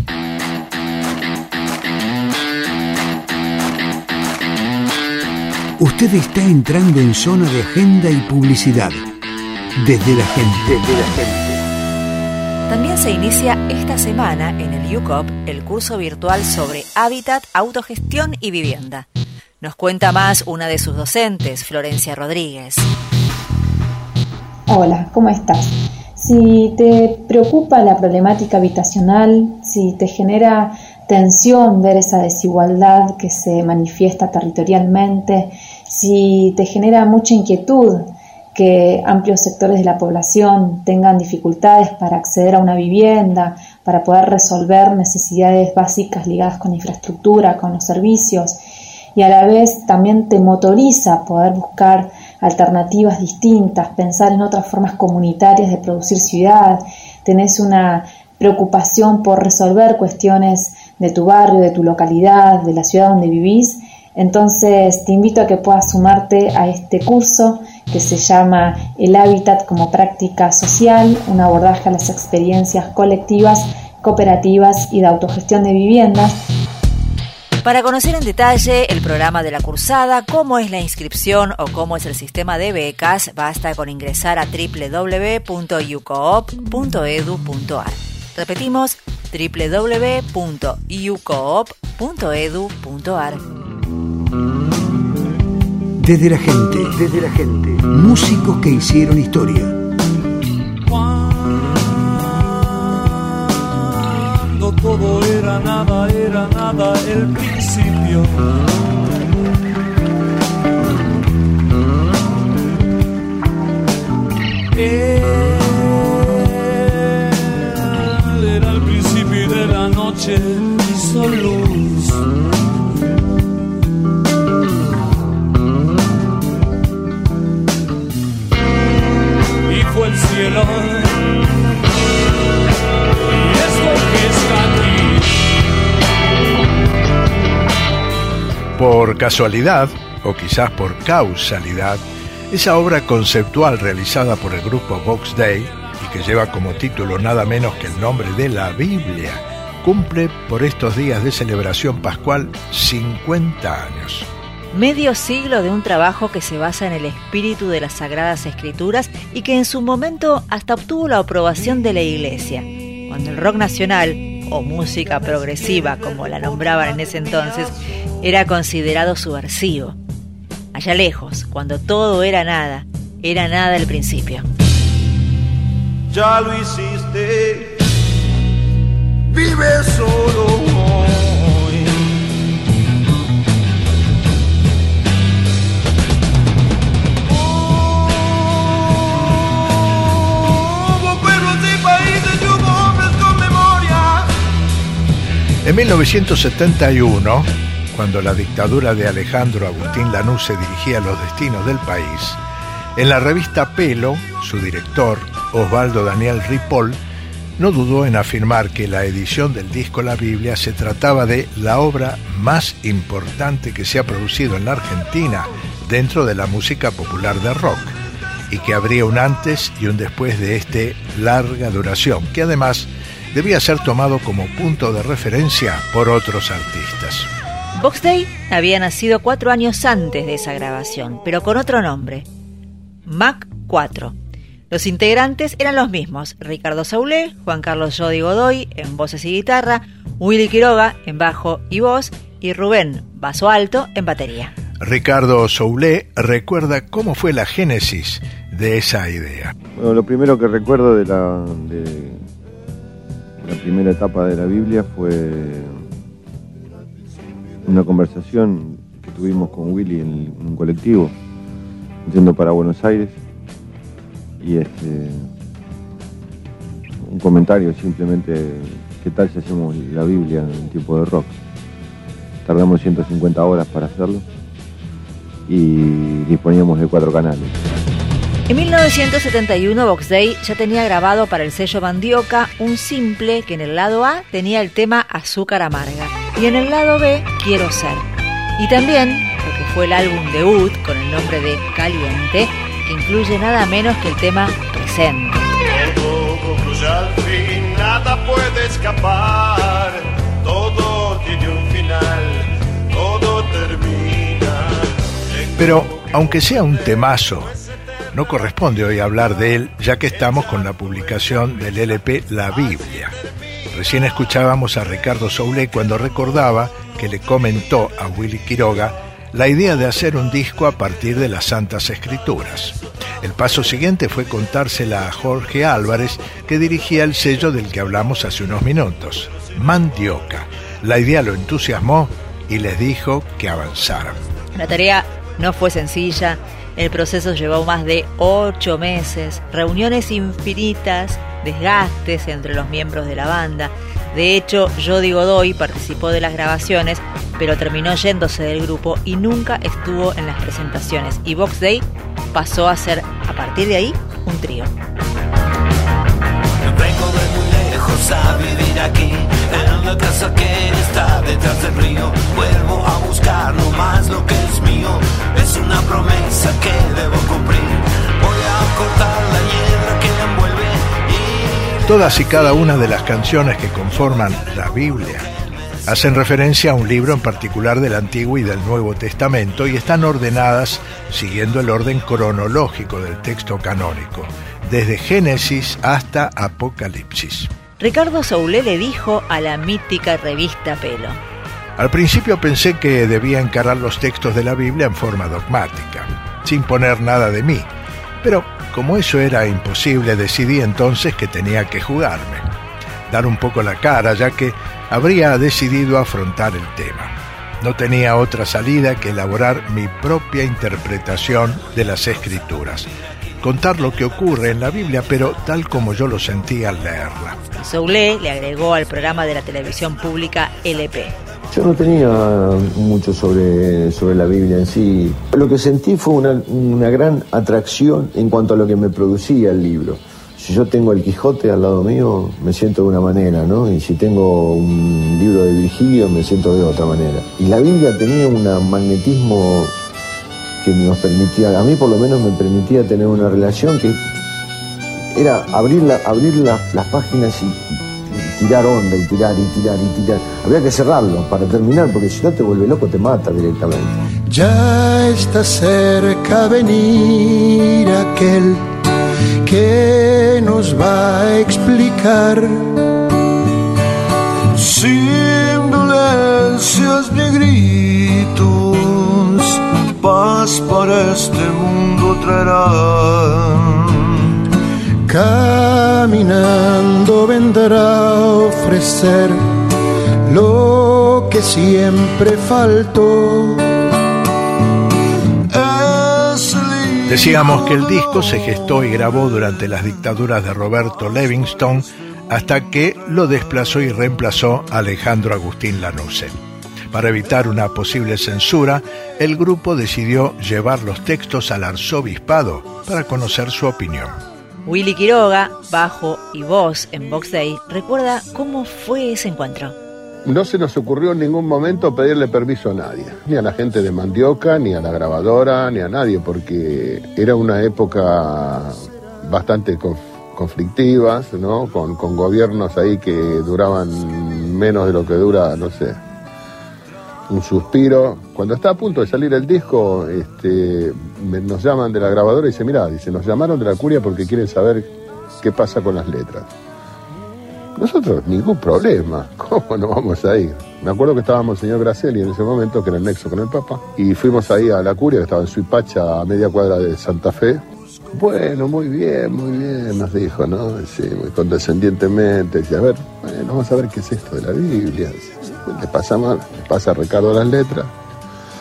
Usted está entrando en zona de agenda y publicidad. Desde la gente. También se inicia esta semana en el UCOP el curso virtual sobre hábitat, autogestión y vivienda. Nos cuenta más una de sus docentes, Florencia Rodríguez. Hola, ¿cómo estás? Si te preocupa la problemática habitacional, si te genera tensión ver esa desigualdad que se manifiesta territorialmente, si te genera mucha inquietud que amplios sectores de la población tengan dificultades para acceder a una vivienda, para poder resolver necesidades básicas ligadas con infraestructura, con los servicios, y a la vez también te motoriza poder buscar alternativas distintas, pensar en otras formas comunitarias de producir ciudad, tenés una preocupación por resolver cuestiones de tu barrio, de tu localidad, de la ciudad donde vivís, entonces te invito a que puedas sumarte a este curso que se llama El hábitat como práctica social, un abordaje a las experiencias colectivas, cooperativas y de autogestión de viviendas. Para conocer en detalle el programa de la cursada, cómo es la inscripción o cómo es el sistema de becas, basta con ingresar a www.ucoop.edu.ar. Repetimos, www.ucoop.edu.ar. Desde la gente. Músicos que hicieron historia. Cuando todo era nada el principio. Era el principio de la noche hizo luz. Y fue el cielo. Y es lo que está aquí. Por casualidad, o quizás por causalidad, esa obra conceptual realizada por el grupo Vox Day, y que lleva como título nada menos que el nombre de la Biblia, cumple por estos días de celebración pascual 50 años. Medio siglo de un trabajo que se basa en el espíritu de las Sagradas Escrituras y que en su momento hasta obtuvo la aprobación de la Iglesia, cuando el rock nacional, o música progresiva como la nombraban en ese entonces, era considerado subversivo. Allá lejos, cuando todo era nada al principio. Ya lo hiciste, vive solo hoy. Hubo pueblos y países y hubo hombres con memoria. En 1971, cuando la dictadura de Alejandro Agustín Lanusse dirigía los destinos del país, en la revista Pelo, su director, Osvaldo Daniel Ripoll, no dudó en afirmar que la edición del disco La Biblia se trataba de la obra más importante que se ha producido en la Argentina dentro de la música popular de rock, y que habría un antes y un después de este larga duración, que además debía ser tomado como punto de referencia por otros artistas. Vox Day había nacido 4 años antes de esa grabación, pero con otro nombre, Mac 4. Los integrantes eran los mismos: Ricardo Soule, Juan Carlos Jody Godoy en voces y guitarra, Willy Quiroga en bajo y voz y Rubén basso alto en batería. Ricardo Soule recuerda cómo fue la génesis de esa idea. Bueno, lo primero que recuerdo de la primera etapa de la Biblia fue una conversación que tuvimos con Willy en un colectivo yendo para Buenos Aires. Y un comentario simplemente, ¿qué tal si hacemos la Biblia en tiempo de rock? Tardamos 150 horas para hacerlo y disponíamos de 4 canales. En 1971 Box Day ya tenía grabado para el sello Mandioca un simple que en el lado A tenía el tema Azúcar Amarga y en el lado B Quiero Ser. Y también lo que fue el álbum debut con el nombre de Caliente, que incluye nada menos que el tema Presente. Todo concluye al fin, nada puede escapar, todo tiene un final, todo termina. Pero, aunque sea un temazo, no corresponde hoy hablar de él, ya que estamos con la publicación del LP La Biblia. Recién escuchábamos a Ricardo Soule cuando recordaba que le comentó a Willy Quiroga la idea de hacer un disco a partir de las Santas Escrituras. El paso siguiente fue contársela a Jorge Álvarez, que dirigía el sello del que hablamos hace unos minutos, Mandioca. La idea lo entusiasmó y les dijo que avanzaran. La tarea no fue sencilla. El proceso llevó más de 8 meses, reuniones infinitas, desgastes entre los miembros de la banda. De hecho, Jody Godoy participó de las grabaciones, pero terminó yéndose del grupo y nunca estuvo en las presentaciones. Y Box Day pasó a ser, a partir de ahí, un trío. Vengo de muy lejos a vivir aquí, en la casa que está detrás del río. Vuelvo a buscar no más lo que es mío. Es una promesa que debo cumplir. Voy a cortar la hiedra que la envuelve. Todas y cada una de las canciones que conforman la Biblia hacen referencia a un libro en particular del Antiguo y del Nuevo Testamento y están ordenadas siguiendo el orden cronológico del texto canónico, desde Génesis hasta Apocalipsis. Ricardo Soule le dijo a la mítica revista Pelo: al principio pensé que debía encarar los textos de la Biblia en forma dogmática, sin poner nada de mí, pero como eso era imposible, decidí entonces que tenía que jugarme, dar un poco la cara, ya que habría decidido afrontar el tema. No tenía otra salida que elaborar mi propia interpretación de las Escrituras, contar lo que ocurre en la Biblia, pero tal como yo lo sentía al leerla. Soule le agregó al programa de la televisión pública LP: yo no tenía mucho sobre la Biblia en sí. Lo que sentí fue una gran atracción en cuanto a lo que me producía el libro. Si yo tengo el Quijote al lado mío, me siento de una manera, ¿no? Y si tengo un libro de Virgilio, me siento de otra manera. Y la Biblia tenía un magnetismo que nos permitía, a mí por lo menos me permitía tener una relación que era abrir las páginas y tirar onda y tirar. Había que cerrarlo para terminar, porque si no te vuelve loco, te mata directamente. Ya está cerca venir aquel que nos va a explicar sin dolencias ni gritos, paz para este mundo traerá. Caminando vendrá a ofrecer lo que siempre faltó. Decíamos que el disco se gestó y grabó durante las dictaduras de Roberto Livingston, hasta que lo desplazó y reemplazó Alejandro Agustín Lanusse. Para evitar una posible censura, el grupo decidió llevar los textos al arzobispado para conocer su opinión. Willy Quiroga, bajo y voz en Box Day, recuerda cómo fue ese encuentro. No se nos ocurrió en ningún momento pedirle permiso a nadie, ni a la gente de Mandioca, ni a la grabadora, ni a nadie, porque era una época bastante conflictiva, ¿no? Con gobiernos ahí que duraban menos de lo que dura, no sé, un suspiro. Cuando está a punto de salir el disco, nos llaman de la grabadora y dice, mirá, nos llamaron de la curia porque quieren saber qué pasa con las letras. Nosotros, ningún problema, ¿cómo no vamos a ir? Me acuerdo que estábamos el señor Gracieli en ese momento, que era el nexo con el Papa, y fuimos ahí a la curia, que estaba en Suipacha, a media cuadra de Santa Fe. Bueno, muy bien, nos dijo, ¿no? Sí, muy condescendientemente. Dice, a ver, bueno, vamos a ver qué es esto de la Biblia. Le pasa a Ricardo las letras.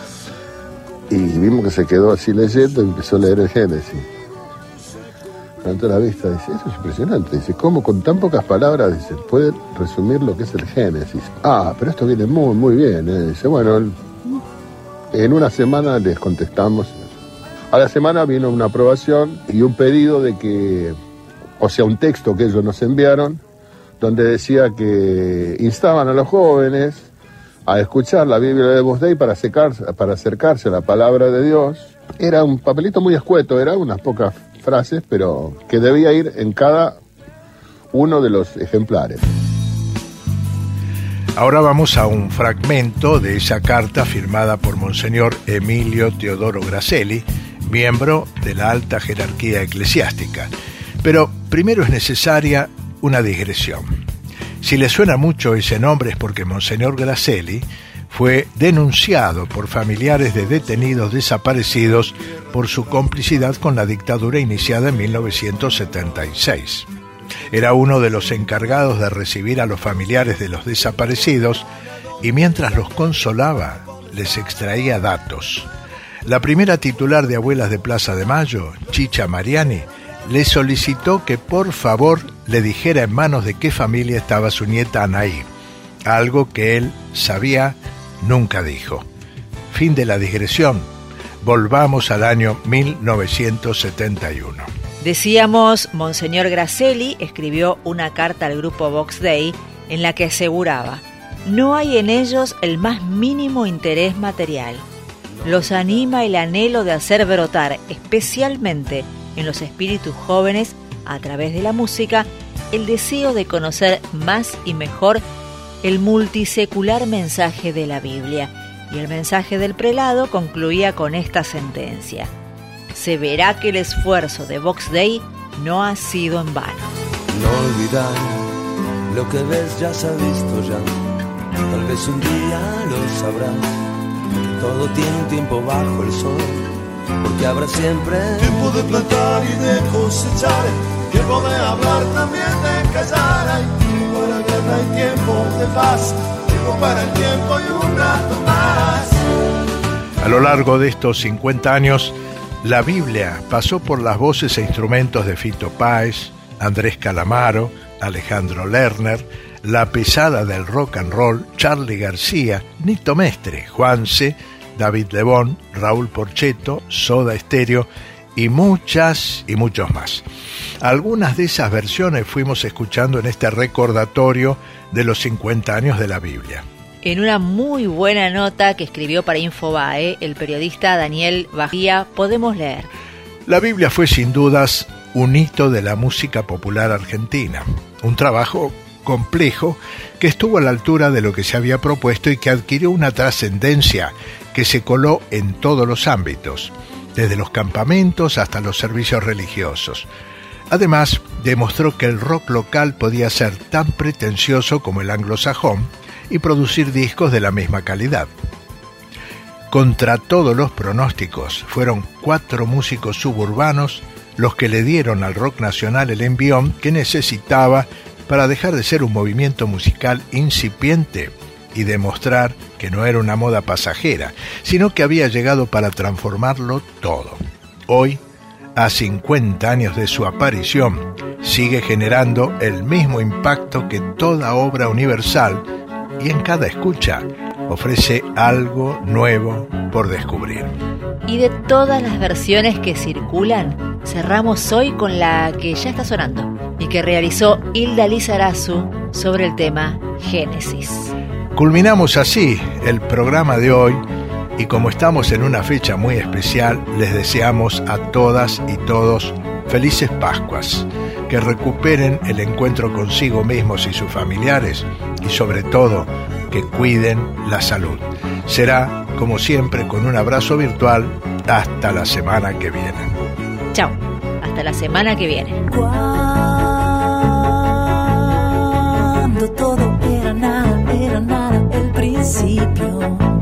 Y vimos que se quedó así leyendo y empezó a leer el Génesis. cantó la vista. Dice, eso es impresionante. Dice, ¿cómo con tan pocas palabras dice, puede resumir lo que es el Génesis? Ah, pero esto viene muy, muy bien. Dice, bueno, en una semana les contestamos. A la semana vino una aprobación y un pedido de que, o sea, un texto que ellos nos enviaron, donde decía que instaban a los jóvenes a escuchar la Biblia de Opus Dei para acercarse a la palabra de Dios. Era un papelito muy escueto, era unas pocas frases, pero que debía ir en cada uno de los ejemplares. Ahora vamos a un fragmento de esa carta firmada por Monseñor Emilio Teodoro Grasselli, miembro de la alta jerarquía eclesiástica. Pero primero es necesaria una digresión. Si le suena mucho ese nombre es porque Monseñor Grasselli fue denunciado por familiares de detenidos desaparecidos por su complicidad con la dictadura iniciada en 1976. Era uno de los encargados de recibir a los familiares de los desaparecidos y mientras los consolaba, les extraía datos. La primera titular de Abuelas de Plaza de Mayo, Chicha Mariani, le solicitó que por favor le dijera en manos de qué familia estaba su nieta Anaí, algo que él sabía, nunca dijo. Fin de la digresión. Volvamos al año 1971. Decíamos, Monseñor Grasselli escribió una carta al grupo Vox Dei en la que aseguraba: no hay en ellos el más mínimo interés material. Los anima el anhelo de hacer brotar, especialmente en los espíritus jóvenes, a través de la música, el deseo de conocer más y mejor el multisecular mensaje de la Biblia. Y el mensaje del prelado concluía con esta sentencia: se verá que el esfuerzo de Vox Dei no ha sido en vano. No olvidar lo que ves ya se ha visto ya, tal vez un día lo sabrás. Todo tiene un tiempo bajo el sol, porque habrá siempre tiempo de plantar y de cosechar, tiempo de hablar, también de callar. Hay tiempo para guerra y tiempo de paz, tiempo para el tiempo y un rato más. A lo largo de estos 50 años, la Biblia pasó por las voces e instrumentos de Fito Páez, Andrés Calamaro, Alejandro Lerner, la pesada del rock and roll, Charly García, Nito Mestre, Juanse, David Lebón, Raúl Porchetto, Soda Stereo y muchos más. Algunas de esas versiones fuimos escuchando en este recordatorio de los 50 años de la Biblia. En una muy buena nota que escribió para Infobae, el periodista Daniel Bajía, podemos leer: la Biblia fue sin dudas un hito de la música popular argentina, un trabajo complejo que estuvo a la altura de lo que se había propuesto y que adquirió una trascendencia que se coló en todos los ámbitos, desde los campamentos hasta los servicios religiosos. Además, demostró que el rock local podía ser tan pretencioso como el anglosajón y producir discos de la misma calidad. Contra todos los pronósticos, fueron 4 músicos suburbanos los que le dieron al rock nacional el envión que necesitaba para dejar de ser un movimiento musical incipiente y demostrar que no era una moda pasajera, sino que había llegado para transformarlo todo. Hoy, a 50 años de su aparición, sigue generando el mismo impacto que toda obra universal y en cada escucha ofrece algo nuevo por descubrir. Y de todas las versiones que circulan, cerramos hoy con la que ya está sonando y que realizó Hilda Lizarazu sobre el tema Génesis. Culminamos así el programa de hoy y como estamos en una fecha muy especial, les deseamos a todas y todos felices Pascuas, que recuperen el encuentro consigo mismos y sus familiares y sobre todo que cuiden la salud. Será, como siempre, con un abrazo virtual hasta la semana que viene. Chao, hasta la semana que viene. Cuando todo era nada el principio.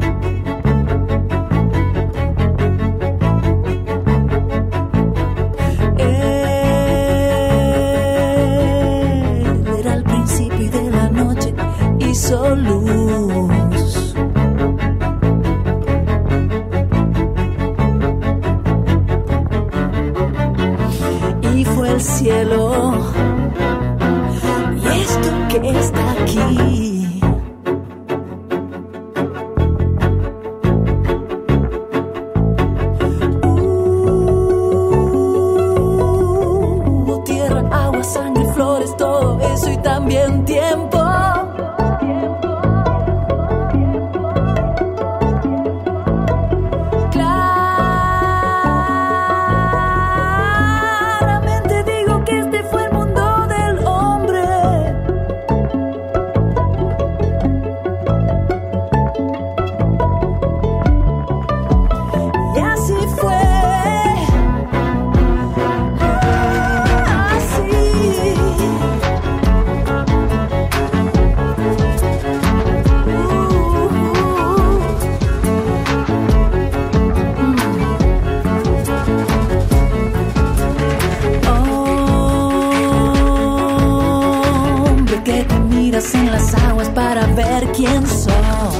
Él era el principio de la noche, hizo luz. Y fue el del cielo. Y esto que está aquí. Tierra, agua, sangre, flores, todo eso y también tiempo. En las aguas para ver quién soy.